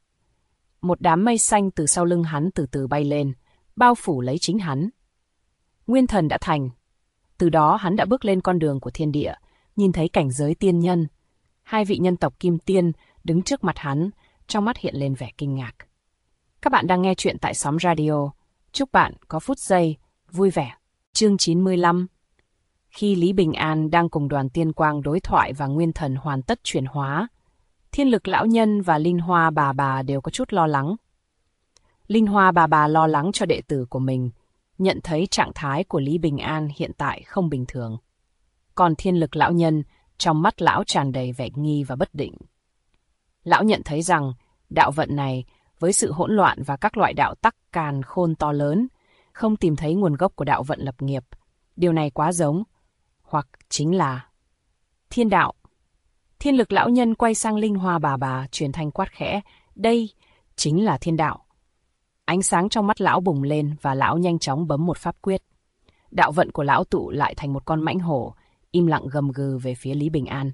Một đám mây xanh từ sau lưng hắn từ từ bay lên, bao phủ lấy chính hắn. Nguyên thần đã thành. Từ đó hắn đã bước lên con đường của thiên địa, nhìn thấy cảnh giới tiên nhân. 2 vị nhân tộc Kim Tiên đứng trước mặt hắn, trong mắt hiện lên vẻ kinh ngạc. Các bạn đang nghe chuyện tại Xóm Radio. Chúc bạn có phút giây vui vẻ. Chương 95. Khi Lý Bình An đang cùng đoàn tiên quang đối thoại và nguyên thần hoàn tất chuyển hóa, Thiên Lực lão nhân và Linh Hoa bà đều có chút lo lắng. Linh Hoa bà lo lắng cho đệ tử của mình, nhận thấy trạng thái của Lý Bình An hiện tại không bình thường. Còn Thiên Lực lão nhân, trong mắt lão tràn đầy vẻ nghi và bất định. Lão nhận thấy rằng đạo vận này, với sự hỗn loạn và các loại đạo tắc càn khôn to lớn, không tìm thấy nguồn gốc của đạo vận lập nghiệp. Điều này quá giống, hoặc chính là thiên đạo. Thiên Lực lão nhân quay sang Linh Hoa bà truyền thanh quát khẽ, đây chính là thiên đạo. Ánh sáng trong mắt lão bùng lên và lão nhanh chóng bấm một pháp quyết. Đạo vận của lão tụ lại thành một con mãnh hổ, im lặng gầm gừ về phía Lý Bình An.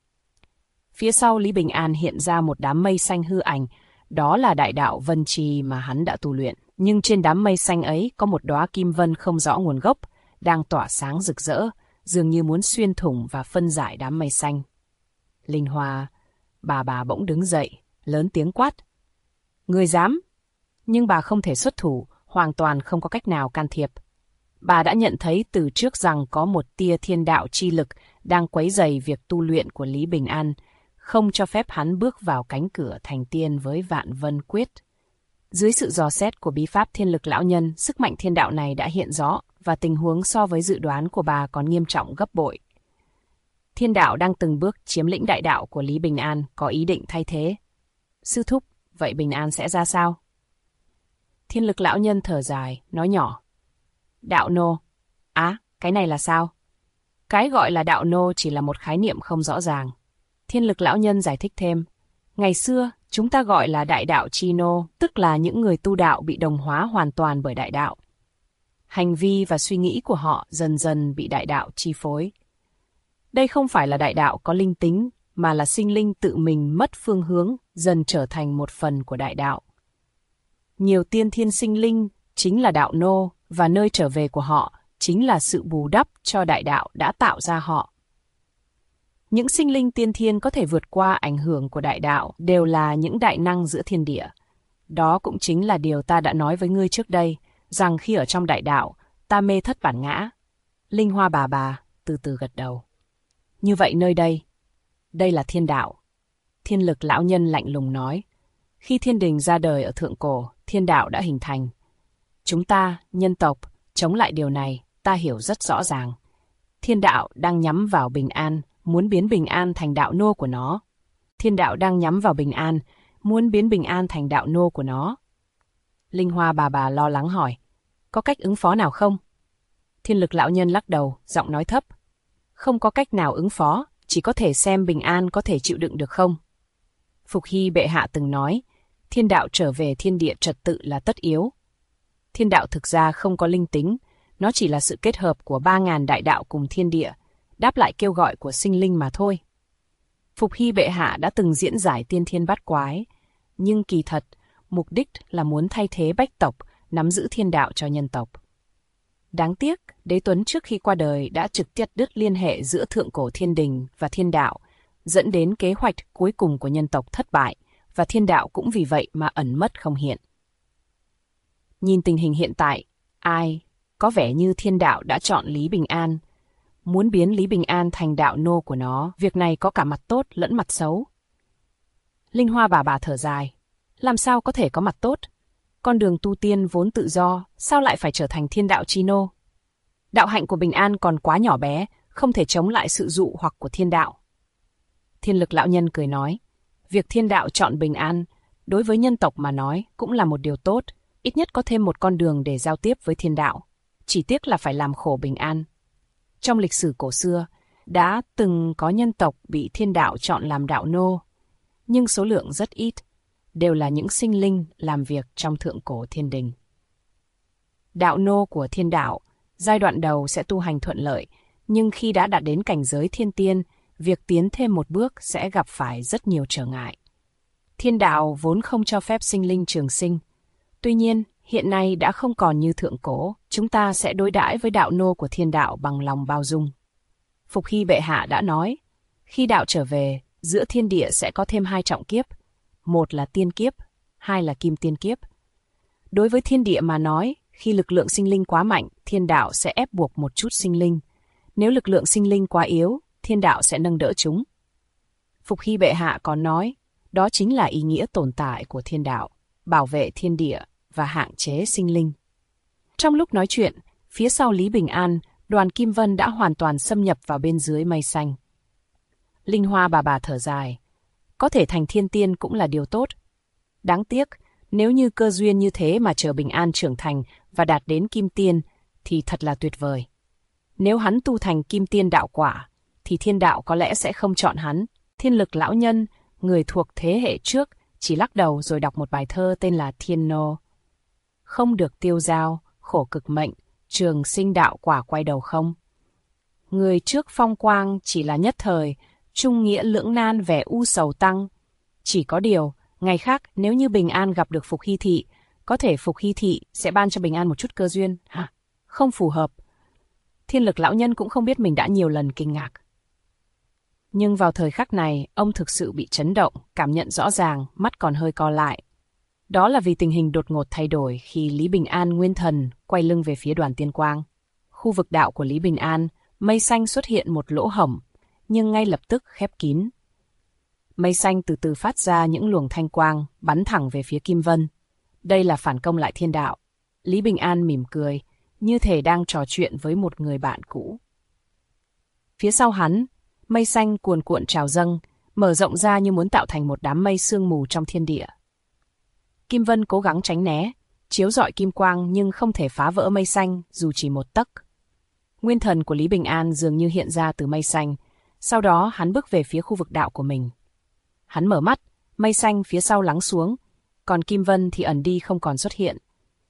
Phía sau Lý Bình An hiện ra một đám mây xanh hư ảnh, đó là đại đạo vân chi mà hắn đã tu luyện. Nhưng trên đám mây xanh ấy có một đóa kim vân không rõ nguồn gốc, đang tỏa sáng rực rỡ, dường như muốn xuyên thủng và phân giải đám mây xanh. Linh Hoa bà bỗng đứng dậy, lớn tiếng quát. Người dám? Nhưng bà không thể xuất thủ, hoàn toàn không có cách nào can thiệp. Bà đã nhận thấy từ trước rằng có một tia thiên đạo chi lực đang quấy rầy việc tu luyện của Lý Bình An, không cho phép hắn bước vào cánh cửa thành tiên với Vạn Vân Quyết. Dưới sự dò xét của bí pháp Thiên Lực lão nhân, sức mạnh thiên đạo này đã hiện rõ và tình huống so với dự đoán của bà còn nghiêm trọng gấp bội. Thiên đạo đang từng bước chiếm lĩnh đại đạo của Lý Bình An, có ý định thay thế. Sư thúc, vậy Bình An sẽ ra sao? Thiên Lực lão nhân thở dài, nói nhỏ. Đạo nô. Cái này là sao? Cái gọi là đạo nô chỉ là một khái niệm không rõ ràng. Thiên Lực lão nhân giải thích thêm. Ngày xưa, chúng ta gọi là đại đạo chi nô, tức là những người tu đạo bị đồng hóa hoàn toàn bởi đại đạo. Hành vi và suy nghĩ của họ dần dần bị đại đạo chi phối. Đây không phải là đại đạo có linh tính, mà là sinh linh tự mình mất phương hướng, dần trở thành một phần của đại đạo. Nhiều tiên thiên sinh linh chính là đạo nô, và nơi trở về của họ chính là sự bù đắp cho đại đạo đã tạo ra họ. Những sinh linh tiên thiên có thể vượt qua ảnh hưởng của đại đạo đều là những đại năng giữa thiên địa. Đó cũng chính là điều ta đã nói với ngươi trước đây, rằng khi ở trong đại đạo, ta mê thất bản ngã. Linh Hoa bà từ từ gật đầu. Như vậy nơi đây là thiên đạo. Thiên Lực lão nhân lạnh lùng nói. Khi thiên đình ra đời ở thượng cổ, thiên đạo đã hình thành. Chúng ta, nhân tộc, chống lại điều này, ta hiểu rất rõ ràng. Thiên đạo đang nhắm vào Bình An, muốn biến Bình An thành đạo nô của nó. Thiên đạo đang nhắm vào Bình An, muốn biến Bình An thành đạo nô của nó. Linh Hoa bà lo lắng hỏi. Có cách ứng phó nào không? Thiên Lực lão nhân lắc đầu, giọng nói thấp. Không có cách nào ứng phó, chỉ có thể xem Bình An có thể chịu đựng được không. Phục Hy bệ hạ từng nói, thiên đạo trở về thiên địa trật tự là tất yếu. Thiên đạo thực ra không có linh tính, nó chỉ là sự kết hợp của 3.000 đại đạo cùng thiên địa, đáp lại kêu gọi của sinh linh mà thôi. Phục Hy bệ hạ đã từng diễn giải tiên thiên bát quái, nhưng kỳ thật, mục đích là muốn thay thế bách tộc, nắm giữ thiên đạo cho nhân tộc. Đáng tiếc, Đế Tuấn trước khi qua đời đã trực tiếp đứt liên hệ giữa thượng cổ thiên đình và thiên đạo, dẫn đến kế hoạch cuối cùng của nhân tộc thất bại, và thiên đạo cũng vì vậy mà ẩn mất không hiện. Nhìn tình hình hiện tại, có vẻ như thiên đạo đã chọn Lý Bình An, muốn biến Lý Bình An thành đạo nô của nó, việc này có cả mặt tốt lẫn mặt xấu. Linh Hoa bà thở dài, làm sao có thể có mặt tốt? Con đường tu tiên vốn tự do, sao lại phải trở thành thiên đạo chi nô? Đạo hạnh của Bình An còn quá nhỏ bé, không thể chống lại sự dụ hoặc của thiên đạo. Thiên Lực lão nhân cười nói, việc thiên đạo chọn Bình An, đối với nhân tộc mà nói cũng là một điều tốt, ít nhất có thêm một con đường để giao tiếp với thiên đạo. Chỉ tiếc là phải làm khổ Bình An. Trong lịch sử cổ xưa, đã từng có nhân tộc bị thiên đạo chọn làm đạo nô, nhưng số lượng rất ít, đều là những sinh linh làm việc trong thượng cổ thiên đình. Đạo nô của thiên đạo, giai đoạn đầu sẽ tu hành thuận lợi, nhưng khi đã đạt đến cảnh giới thiên tiên, việc tiến thêm một bước sẽ gặp phải rất nhiều trở ngại. Thiên đạo vốn không cho phép sinh linh trường sinh. Tuy nhiên, hiện nay đã không còn như thượng cổ, chúng ta sẽ đối đãi với đạo nô của thiên đạo bằng lòng bao dung. Phục Hy bệ hạ đã nói, khi đạo trở về, giữa thiên địa sẽ có thêm 2 trọng kiếp, một là tiên kiếp, 2 là kim tiên kiếp. Đối với thiên địa mà nói, khi lực lượng sinh linh quá mạnh, thiên đạo sẽ ép buộc một chút sinh linh. Nếu lực lượng sinh linh quá yếu, thiên đạo sẽ nâng đỡ chúng. Phục Hy bệ hạ còn nói, đó chính là ý nghĩa tồn tại của thiên đạo, bảo vệ thiên địa và hạn chế sinh linh. Trong lúc nói chuyện, phía sau Lý Bình An, đoàn Kim Vân đã hoàn toàn xâm nhập vào bên dưới mây xanh. Linh Hoa bà thở dài, có thể thành thiên tiên cũng là điều tốt. Đáng tiếc, nếu như cơ duyên như thế mà chờ Bình An trưởng thành và đạt đến kim tiên, thì thật là tuyệt vời. Nếu hắn tu thành kim tiên đạo quả, thì thiên đạo có lẽ sẽ không chọn hắn. Thiên Lực lão nhân, người thuộc thế hệ trước, chỉ lắc đầu rồi đọc một bài thơ tên là Thiên Nô. Không được tiêu dao, khổ cực mệnh, trường sinh đạo quả quay đầu không. Người trước phong quang chỉ là nhất thời, trung nghĩa lưỡng nan vẻ u sầu tăng. Chỉ có điều, ngày khác nếu như Bình An gặp được Phục Hy thị, có thể Phục Hy thị sẽ ban cho Bình An một chút cơ duyên. Không phù hợp. Thiên Lực lão nhân cũng không biết mình đã nhiều lần kinh ngạc. Nhưng vào thời khắc này, ông thực sự bị chấn động, cảm nhận rõ ràng, mắt còn hơi co lại. Đó là vì tình hình đột ngột thay đổi khi Lý Bình An nguyên thần quay lưng về phía đoàn tiên quang. Khu vực đạo của Lý Bình An, mây xanh xuất hiện một lỗ hổng, nhưng ngay lập tức khép kín. Mây xanh từ từ phát ra những luồng thanh quang, bắn thẳng về phía Kim Vân. Đây là phản công lại thiên đạo. Lý Bình An mỉm cười, như thể đang trò chuyện với một người bạn cũ. Phía sau hắn, mây xanh cuồn cuộn trào dâng, mở rộng ra như muốn tạo thành một đám mây sương mù trong thiên địa. Kim Vân cố gắng tránh né, chiếu rọi kim quang nhưng không thể phá vỡ mây xanh dù chỉ một tấc. Nguyên thần của Lý Bình An dường như hiện ra từ mây xanh, sau đó hắn bước về phía khu vực đạo của mình. Hắn mở mắt, mây xanh phía sau lắng xuống, còn Kim Vân thì ẩn đi không còn xuất hiện.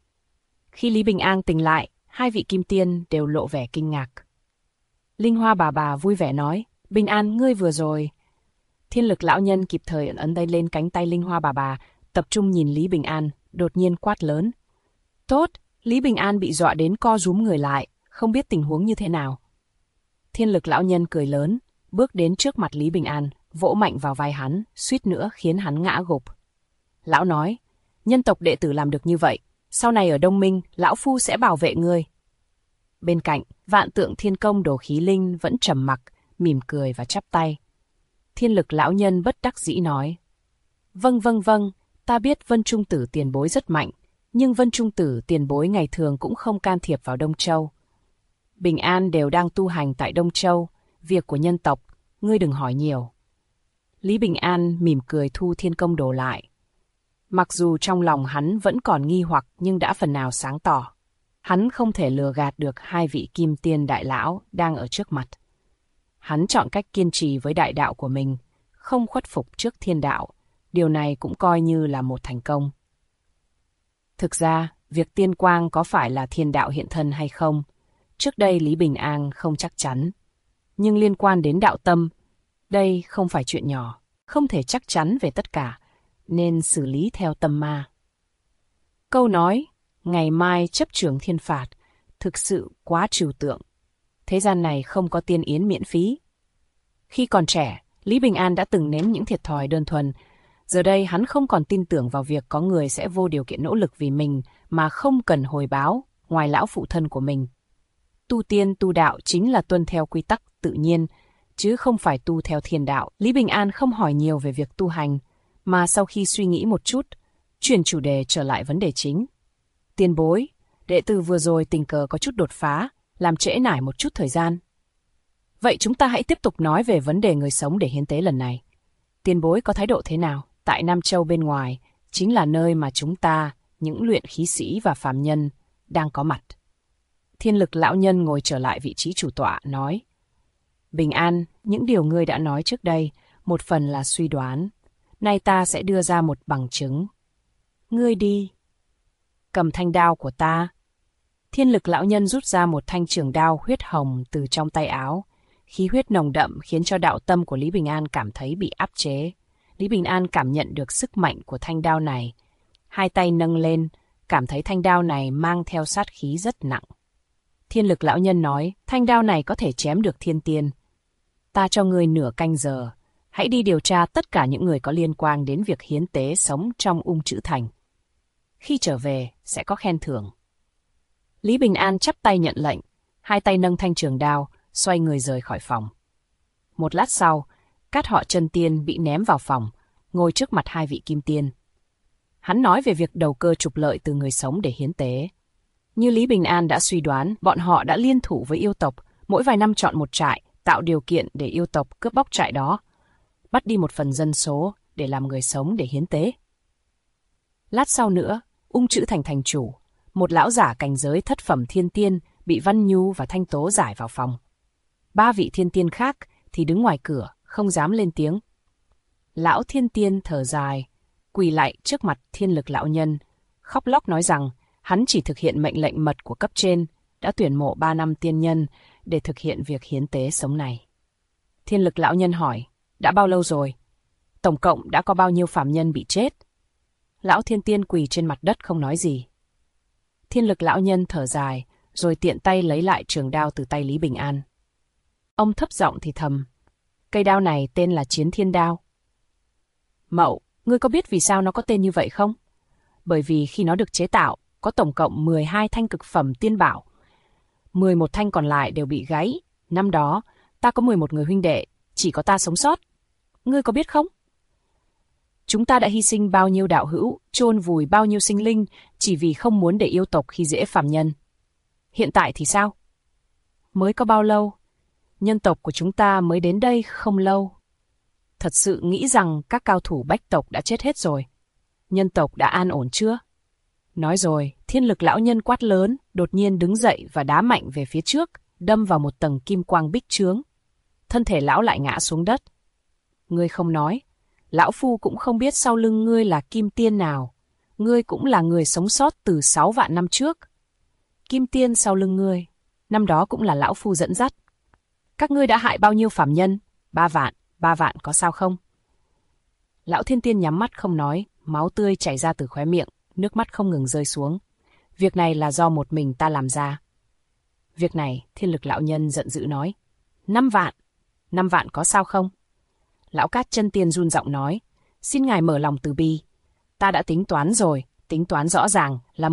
Khi Lý Bình An tỉnh lại, 2 vị kim tiên đều lộ vẻ kinh ngạc. Linh Hoa bà vui vẻ nói, Bình An ngươi vừa rồi. Thiên Lực lão nhân kịp thời ấn tay lên cánh tay Linh Hoa bà, tập trung nhìn Lý Bình An, đột nhiên quát lớn. Tốt, Lý Bình An bị dọa đến co rúm người lại, không biết tình huống như thế nào. Thiên Lực lão nhân cười lớn, bước đến trước mặt Lý Bình An, vỗ mạnh vào vai hắn, suýt nữa khiến hắn ngã gục. Lão nói, nhân tộc đệ tử làm được như vậy, sau này ở Đông Minh, lão phu sẽ bảo vệ ngươi. Bên cạnh, Vạn Tượng Thiên Công Đồ Khí Linh vẫn trầm mặc, mỉm cười và chắp tay. Thiên Lực lão nhân bất đắc dĩ nói, vâng, ta biết Vân Trung Tử tiền bối rất mạnh, nhưng Vân Trung Tử tiền bối ngày thường cũng không can thiệp vào Đông Châu. Bình An đều đang tu hành tại Đông Châu, việc của nhân tộc, ngươi đừng hỏi nhiều. Lý Bình An mỉm cười thu Thiên Công Đồ lại. Mặc dù trong lòng hắn vẫn còn nghi hoặc nhưng đã phần nào sáng tỏ. Hắn không thể lừa gạt được 2 vị kim tiên đại lão đang ở trước mặt. Hắn chọn cách kiên trì với đại đạo của mình, không khuất phục trước thiên đạo. Điều này cũng coi như là một thành công. Thực ra, việc tiên quang có phải là thiên đạo hiện thân hay không, trước đây Lý Bình An không chắc chắn. Nhưng liên quan đến đạo tâm, Đây không phải chuyện nhỏ, không thể chắc chắn về tất cả, nên xử lý theo tâm ma. Câu nói, ngày mai chấp trường thiên phạt, thực sự quá trừu tượng. Thế gian này không có tiên yến miễn phí. Khi còn trẻ, Lý Bình An đã từng nếm những thiệt thòi đơn thuần. Giờ đây hắn không còn tin tưởng vào việc có người sẽ vô điều kiện nỗ lực vì mình mà không cần hồi báo, ngoài lão phụ thân của mình. Tu tiên tu đạo chính là tuân theo quy tắc tự nhiên, chứ không phải tu theo thiên đạo. Lý Bình An không hỏi nhiều về việc tu hành, mà sau khi suy nghĩ một chút, chuyển chủ đề trở lại vấn đề chính. Tiền bối, đệ tử vừa rồi tình cờ có chút đột phá, làm trễ nải một chút thời gian. Vậy chúng ta hãy tiếp tục nói về vấn đề người sống để hiến tế lần này. Tiền bối có thái độ thế nào? Tại Nam Châu bên ngoài, chính là nơi mà chúng ta, những luyện khí sĩ và phàm nhân, đang có mặt. Thiên Lực lão nhân ngồi trở lại vị trí chủ tọa, nói: Bình An, những điều ngươi đã nói trước đây, một phần là suy đoán. Nay ta sẽ đưa ra một bằng chứng. Ngươi đi. Cầm thanh đao của ta. Thiên Lực lão nhân rút ra một thanh trường đao huyết hồng từ trong tay áo. Khí huyết nồng đậm khiến cho đạo tâm của Lý Bình An cảm thấy bị áp chế. Lý Bình An cảm nhận được sức mạnh của thanh đao này. Hai tay nâng lên, cảm thấy thanh đao này mang theo sát khí rất nặng. Thiên Lực lão nhân nói, thanh đao này có thể chém được thiên tiên. Ta cho ngươi nửa canh giờ, hãy đi điều tra tất cả những người có liên quan đến việc hiến tế sống trong Ung Chữ Thành. Khi trở về, sẽ có khen thưởng. Lý Bình An chắp tay nhận lệnh, hai tay nâng thanh trường đao, xoay người rời khỏi phòng. Một lát sau, Cát họ Chân Tiên bị ném vào phòng, ngồi trước mặt hai vị kim tiên. Hắn nói về việc đầu cơ trục lợi từ người sống để hiến tế. Như Lý Bình An đã suy đoán, bọn họ đã liên thủ với yêu tộc, mỗi vài năm chọn một trại, tạo điều kiện để yêu tộc cướp bóc trại đó, bắt đi một phần dân số để làm người sống để hiến tế. Lát sau nữa, Ung Chữ Thành thành chủ, một lão giả cảnh giới thất phẩm thiên tiên bị Văn Nhu và Thanh Tố giải vào phòng. Ba vị thiên tiên khác thì đứng ngoài cửa, không dám lên tiếng. Lão thiên tiên thở dài, quỳ lại trước mặt Thiên Lực lão nhân, khóc lóc nói rằng hắn chỉ thực hiện mệnh lệnh mật của cấp trên, đã tuyển mộ 3 năm tiên nhân để thực hiện việc hiến tế sống này. Thiên Lực lão nhân hỏi, đã bao lâu rồi? Tổng cộng đã có bao nhiêu phàm nhân bị chết? Lão thiên tiên quỳ trên mặt đất không nói gì. Thiên Lực lão nhân thở dài, rồi tiện tay lấy lại trường đao từ tay Lý Bình An. Ông thấp giọng thì thầm, cây đao này tên là Chiến Thiên Đao. Mậu, ngươi có biết vì sao nó có tên như vậy không? Bởi vì khi nó được chế tạo, có tổng cộng 12 thanh cực phẩm tiên bảo. 11 thanh còn lại đều bị gãy. Năm đó, ta có 11 người huynh đệ, chỉ có ta sống sót. Ngươi có biết không? Chúng ta đã hy sinh bao nhiêu đạo hữu, chôn vùi bao nhiêu sinh linh, chỉ vì không muốn để yêu tộc khi dễ phàm nhân. Hiện tại thì sao? Mới có bao lâu? Nhân tộc của chúng ta mới đến đây không lâu. Thật sự nghĩ rằng các cao thủ bách tộc đã chết hết rồi. Nhân tộc đã an ổn chưa? Nói rồi, Thiên Lực lão nhân quát lớn, đột nhiên đứng dậy và đá mạnh về phía trước, đâm vào một tầng kim quang bích chướng. Thân thể lão lại ngã xuống đất. Ngươi không nói, lão phu cũng không biết sau lưng ngươi là kim tiên nào. Ngươi cũng là người sống sót từ 6 vạn năm trước. Kim tiên sau lưng ngươi, năm đó cũng là lão phu dẫn dắt. Các ngươi đã hại bao nhiêu phàm nhân? 3 vạn có sao không? Lão thiên tiên nhắm mắt không nói, máu tươi chảy ra từ khóe miệng, nước mắt không ngừng rơi xuống. Việc này là do một mình ta làm ra. Việc này, Thiên Lực lão nhân giận dữ nói. 5 vạn có sao không? Lão Cát Chân Tiên run giọng nói, xin ngài mở lòng từ bi. Ta đã tính toán rồi, tính toán rõ ràng là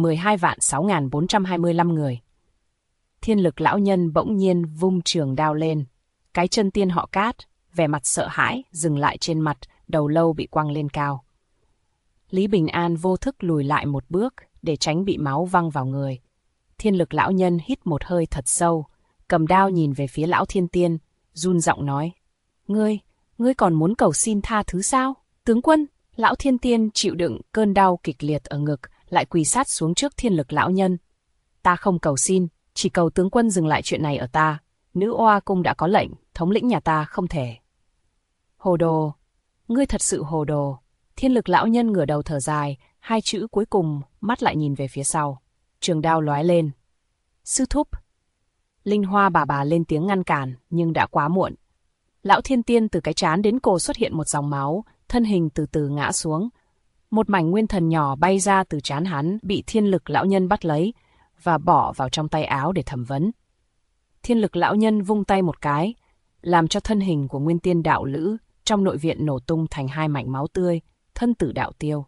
12.6.425 người. Thiên Lực lão nhân bỗng nhiên vung trường đao lên. Cái chân tiên họ Cát, vẻ mặt sợ hãi, dừng lại trên mặt, đầu lâu bị quăng lên cao. Lý Bình An vô thức lùi lại một bước để tránh bị máu văng vào người. Thiên Lực lão nhân hít một hơi thật sâu, cầm đao nhìn về phía lão thiên tiên, run giọng nói. Ngươi còn muốn cầu xin tha thứ sao? Tướng quân, lão thiên tiên chịu đựng cơn đau kịch liệt ở ngực, lại quỳ sát xuống trước Thiên Lực lão nhân. Ta không cầu xin, chỉ cầu tướng quân dừng lại chuyện này ở ta. Nữ oa cung đã có lệnh, thống lĩnh nhà ta không thể. Hồ đồ, ngươi thật sự hồ đồ. Thiên Lực lão nhân ngửa đầu thở dài, hai chữ cuối cùng, mắt lại nhìn về phía sau. Trường đao lóe lên. Sư thúc. Linh Hoa bà lên tiếng ngăn cản, nhưng đã quá muộn. Lão thiên tiên từ cái trán đến cổ xuất hiện một dòng máu, thân hình từ từ ngã xuống. Một mảnh nguyên thần nhỏ bay ra từ trán hắn, bị thiên lực lão nhân bắt lấy và bỏ vào trong tay áo để thẩm vấn. Thiên lực lão nhân vung tay một cái, làm cho thân hình của nguyên tiên đạo lữ trong nội viện nổ tung thành hai mảnh máu tươi, thân tử đạo tiêu.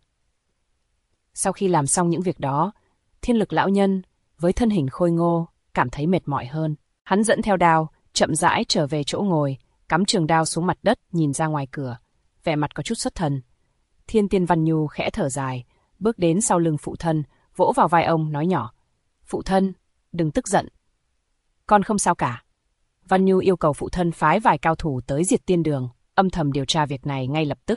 Sau khi làm xong những việc đó, thiên lực lão nhân, với thân hình khôi ngô, cảm thấy mệt mỏi hơn. Hắn dẫn theo đao, chậm rãi trở về chỗ ngồi, cắm trường đao xuống mặt đất nhìn ra ngoài cửa, vẻ mặt có chút xuất thần. Thiên tiên Văn Nhu khẽ thở dài, bước đến sau lưng phụ thân, vỗ vào vai ông nói nhỏ: "Phụ thân, đừng tức giận. Con không sao cả." Văn Nhu yêu cầu phụ thân phái vài cao thủ tới Diệt Tiên Đường, âm thầm điều tra việc này ngay lập tức.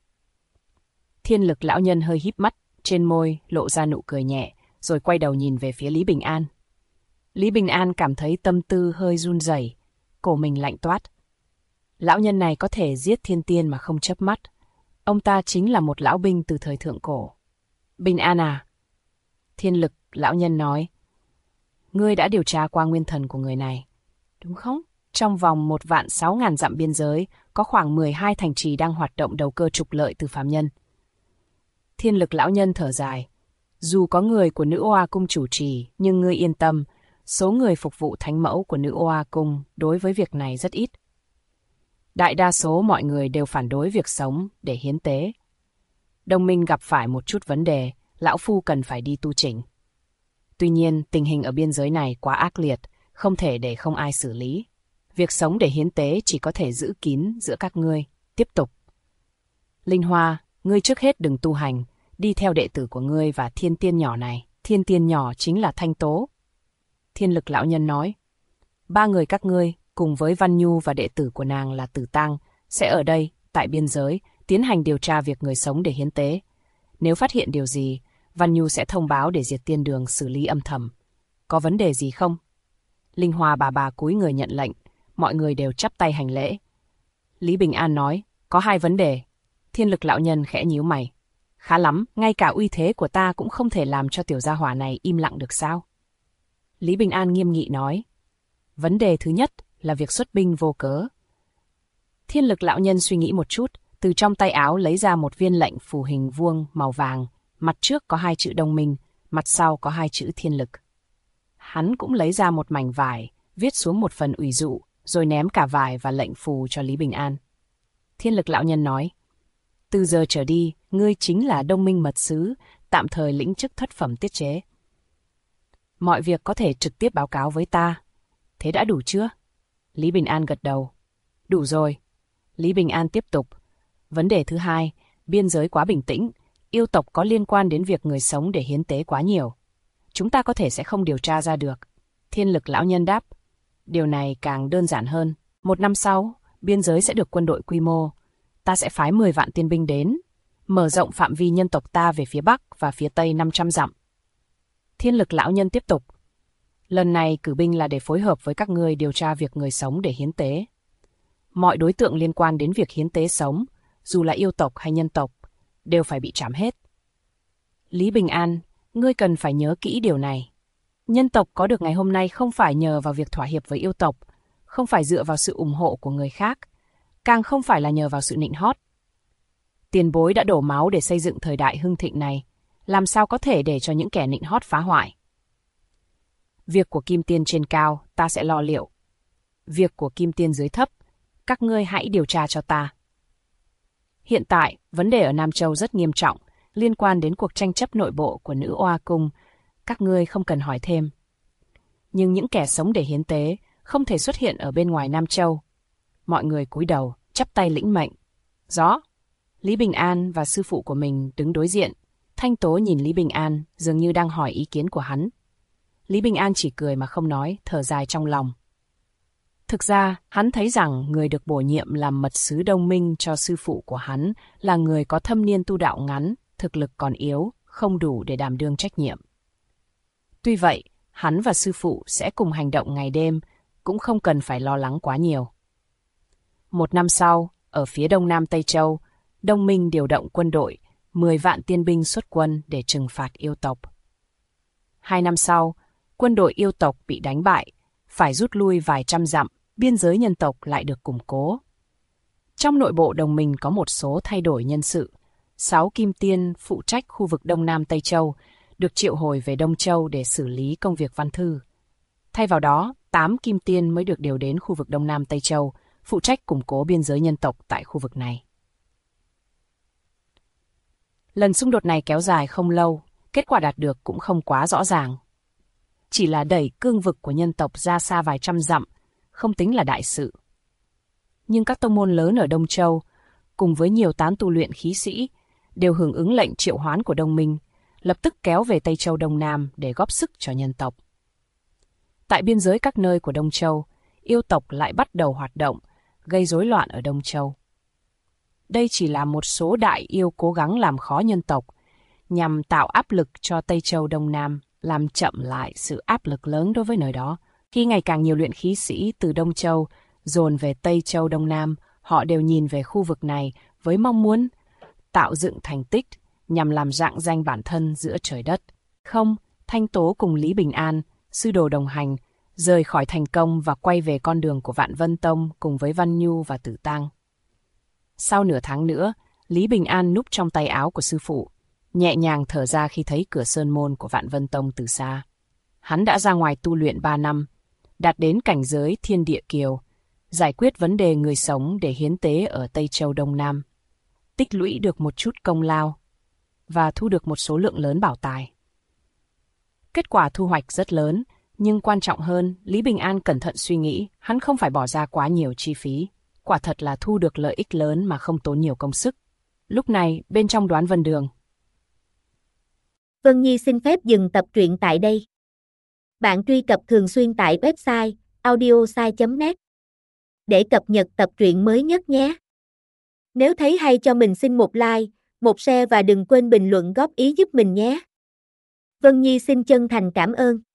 Thiên lực lão nhân hơi híp mắt, trên môi lộ ra nụ cười nhẹ, rồi quay đầu nhìn về phía Lý Bình An. Lý Bình An cảm thấy tâm tư hơi run rẩy, cổ mình lạnh toát. Lão nhân này có thể giết thiên tiên mà không chớp mắt. Ông ta chính là một lão binh từ thời thượng cổ. "Bình An à?" Thiên lực lão nhân nói. "Ngươi đã điều tra qua nguyên thần của người này, đúng không? Trong vòng 1.600.000 dặm biên giới, có khoảng 12 thành trì đang hoạt động đầu cơ trục lợi từ phàm nhân." Thiên lực lão nhân thở dài. "Dù có người của Nữ Oa Cung chủ trì, nhưng ngươi yên tâm, số người phục vụ thánh mẫu của Nữ Oa Cung đối với việc này rất ít. Đại đa số mọi người đều phản đối việc sống để hiến tế. Đồng minh gặp phải một chút vấn đề, lão phu cần phải đi tu chỉnh. Tuy nhiên, tình hình ở biên giới này quá ác liệt, không thể để không ai xử lý. Việc sống để hiến tế chỉ có thể giữ kín giữa các ngươi. Tiếp tục. Linh Hoa, ngươi trước hết đừng tu hành, đi theo đệ tử của ngươi và thiên tiên nhỏ này. Thiên tiên nhỏ chính là Thanh Tố." Thiên lực lão nhân nói. "Ba người các ngươi, cùng với Văn Nhu và đệ tử của nàng là Tử Tăng, sẽ ở đây, tại biên giới, tiến hành điều tra việc người sống để hiến tế. Nếu phát hiện điều gì, Văn Nhu sẽ thông báo để Diệt Tiên Đường xử lý âm thầm. Có vấn đề gì không?" Linh Hoa bà cúi người nhận lệnh, mọi người đều chắp tay hành lễ. Lý Bình An nói, "Có 2 vấn đề." Thiên lực lão nhân khẽ nhíu mày. "Khá lắm, ngay cả uy thế của ta cũng không thể làm cho tiểu gia hỏa này im lặng được sao?" Lý Bình An nghiêm nghị nói, "Vấn đề thứ nhất là việc xuất binh vô cớ." Thiên lực lão nhân suy nghĩ một chút, từ trong tay áo lấy ra một viên lệnh phù hình vuông màu vàng, mặt trước có 2 chữ Đông Minh, mặt sau có 2 chữ Thiên Lực. Hắn cũng lấy ra một mảnh vải, viết xuống một phần ủy dụ, rồi ném cả vải và lệnh phù cho Lý Bình An. Thiên lực lão nhân nói, "Từ giờ trở đi, ngươi chính là Đông Minh mật sứ, tạm thời lĩnh chức thất phẩm tiết chế. Mọi việc có thể trực tiếp báo cáo với ta. Thế đã đủ chưa?" Lý Bình An gật đầu. "Đủ rồi." Lý Bình An tiếp tục. "Vấn đề thứ 2, biên giới quá bình tĩnh, yêu tộc có liên quan đến việc người sống để hiến tế quá nhiều. Chúng ta có thể sẽ không điều tra ra được." Thiên lực lão nhân đáp, "Điều này càng đơn giản hơn. 1 năm sau, biên giới sẽ được quân đội quy mô. Ta sẽ phái 10 vạn tiên binh đến, mở rộng phạm vi nhân tộc ta về phía Bắc và phía Tây 500 dặm. Thiên lực lão nhân tiếp tục, "Lần này cử binh là để phối hợp với các ngươi điều tra việc người sống để hiến tế. Mọi đối tượng liên quan đến việc hiến tế sống, dù là yêu tộc hay nhân tộc, đều phải bị trảm hết. Lý Bình An, ngươi cần phải nhớ kỹ điều này. Nhân tộc có được ngày hôm nay không phải nhờ vào việc thỏa hiệp với yêu tộc, không phải dựa vào sự ủng hộ của người khác, càng không phải là nhờ vào sự nịnh hót. Tiền bối đã đổ máu để xây dựng thời đại hưng thịnh này, làm sao có thể để cho những kẻ nịnh hót phá hoại. Việc của Kim Tiên trên cao, ta sẽ lo liệu. Việc của Kim Tiên dưới thấp, các ngươi hãy điều tra cho ta. Hiện tại, vấn đề ở Nam Châu rất nghiêm trọng, liên quan đến cuộc tranh chấp nội bộ của Nữ Oa Cung. Các ngươi không cần hỏi thêm. Nhưng những kẻ sống để hiến tế không thể xuất hiện ở bên ngoài Nam Châu." Mọi người cúi đầu, chắp tay lĩnh mệnh. "Rõ." Lý Bình An và sư phụ của mình đứng đối diện. Thanh Tố nhìn Lý Bình An, dường như đang hỏi ý kiến của hắn. Lý Bình An chỉ cười mà không nói, thở dài trong lòng. Thực ra, hắn thấy rằng người được bổ nhiệm làm mật sứ Đông Minh cho sư phụ của hắn là người có thâm niên tu đạo ngắn, thực lực còn yếu, không đủ để đảm đương trách nhiệm. Tuy vậy, hắn và sư phụ sẽ cùng hành động ngày đêm, cũng không cần phải lo lắng quá nhiều. 1 năm sau, ở phía đông nam Tây Châu, Đông Minh điều động quân đội, 10 vạn tiên binh xuất quân để trừng phạt yêu tộc. 2 năm sau, quân đội yêu tộc bị đánh bại, phải rút lui vài trăm dặm, biên giới nhân tộc lại được củng cố. Trong nội bộ đồng minh có một số thay đổi nhân sự. 6 kim tiên phụ trách khu vực Đông Nam Tây Châu được triệu hồi về Đông Châu để xử lý công việc văn thư. Thay vào đó, 8 kim tiên mới được điều đến khu vực Đông Nam Tây Châu, phụ trách củng cố biên giới nhân tộc tại khu vực này. Lần xung đột này kéo dài không lâu, kết quả đạt được cũng không quá rõ ràng. Chỉ là đẩy cương vực của nhân tộc ra xa vài trăm dặm, không tính là đại sự. Nhưng các tông môn lớn ở Đông Châu, cùng với nhiều tán tu luyện khí sĩ, đều hưởng ứng lệnh triệu hoán của Đông Minh, lập tức kéo về Tây Châu Đông Nam để góp sức cho nhân tộc. Tại biên giới các nơi của Đông Châu, yêu tộc lại bắt đầu hoạt động, gây rối loạn ở Đông Châu. Đây chỉ là một số đại yêu cố gắng làm khó nhân tộc, nhằm tạo áp lực cho Tây Châu Đông Nam, làm chậm lại sự áp lực lớn đối với nơi đó. Khi ngày càng nhiều luyện khí sĩ từ Đông Châu dồn về Tây Châu Đông Nam, họ đều nhìn về khu vực này với mong muốn tạo dựng thành tích nhằm làm rạng danh bản thân giữa trời đất. Không, Thanh Tố cùng Lý Bình An, sư đồ đồng hành, rời khỏi thành công và quay về con đường của Vạn Vân Tông cùng với Văn Nhu và Tử Tăng. Sau nửa tháng nữa, Lý Bình An núp trong tay áo của sư phụ, nhẹ nhàng thở ra khi thấy cửa sơn môn của Vạn Vân Tông từ xa. Hắn đã ra ngoài tu luyện 3 năm, đạt đến cảnh giới thiên địa kiều, giải quyết vấn đề người sống để hiến tế ở Tây Châu Đông Nam, tích lũy được một chút công lao và thu được một số lượng lớn bảo tài. Kết quả thu hoạch rất lớn, nhưng quan trọng hơn, Lý Bình An cẩn thận suy nghĩ, hắn không phải bỏ ra quá nhiều chi phí. Quả thật là thu được lợi ích lớn mà không tốn nhiều công sức. Lúc này, bên trong Đoán Vân Đường. Vân Nhi xin phép dừng tập truyện tại đây. Bạn truy cập thường xuyên tại website audiosai.net để cập nhật tập truyện mới nhất nhé. Nếu thấy hay cho mình xin một like, một share và đừng quên bình luận góp ý giúp mình nhé. Vân Nhi xin chân thành cảm ơn.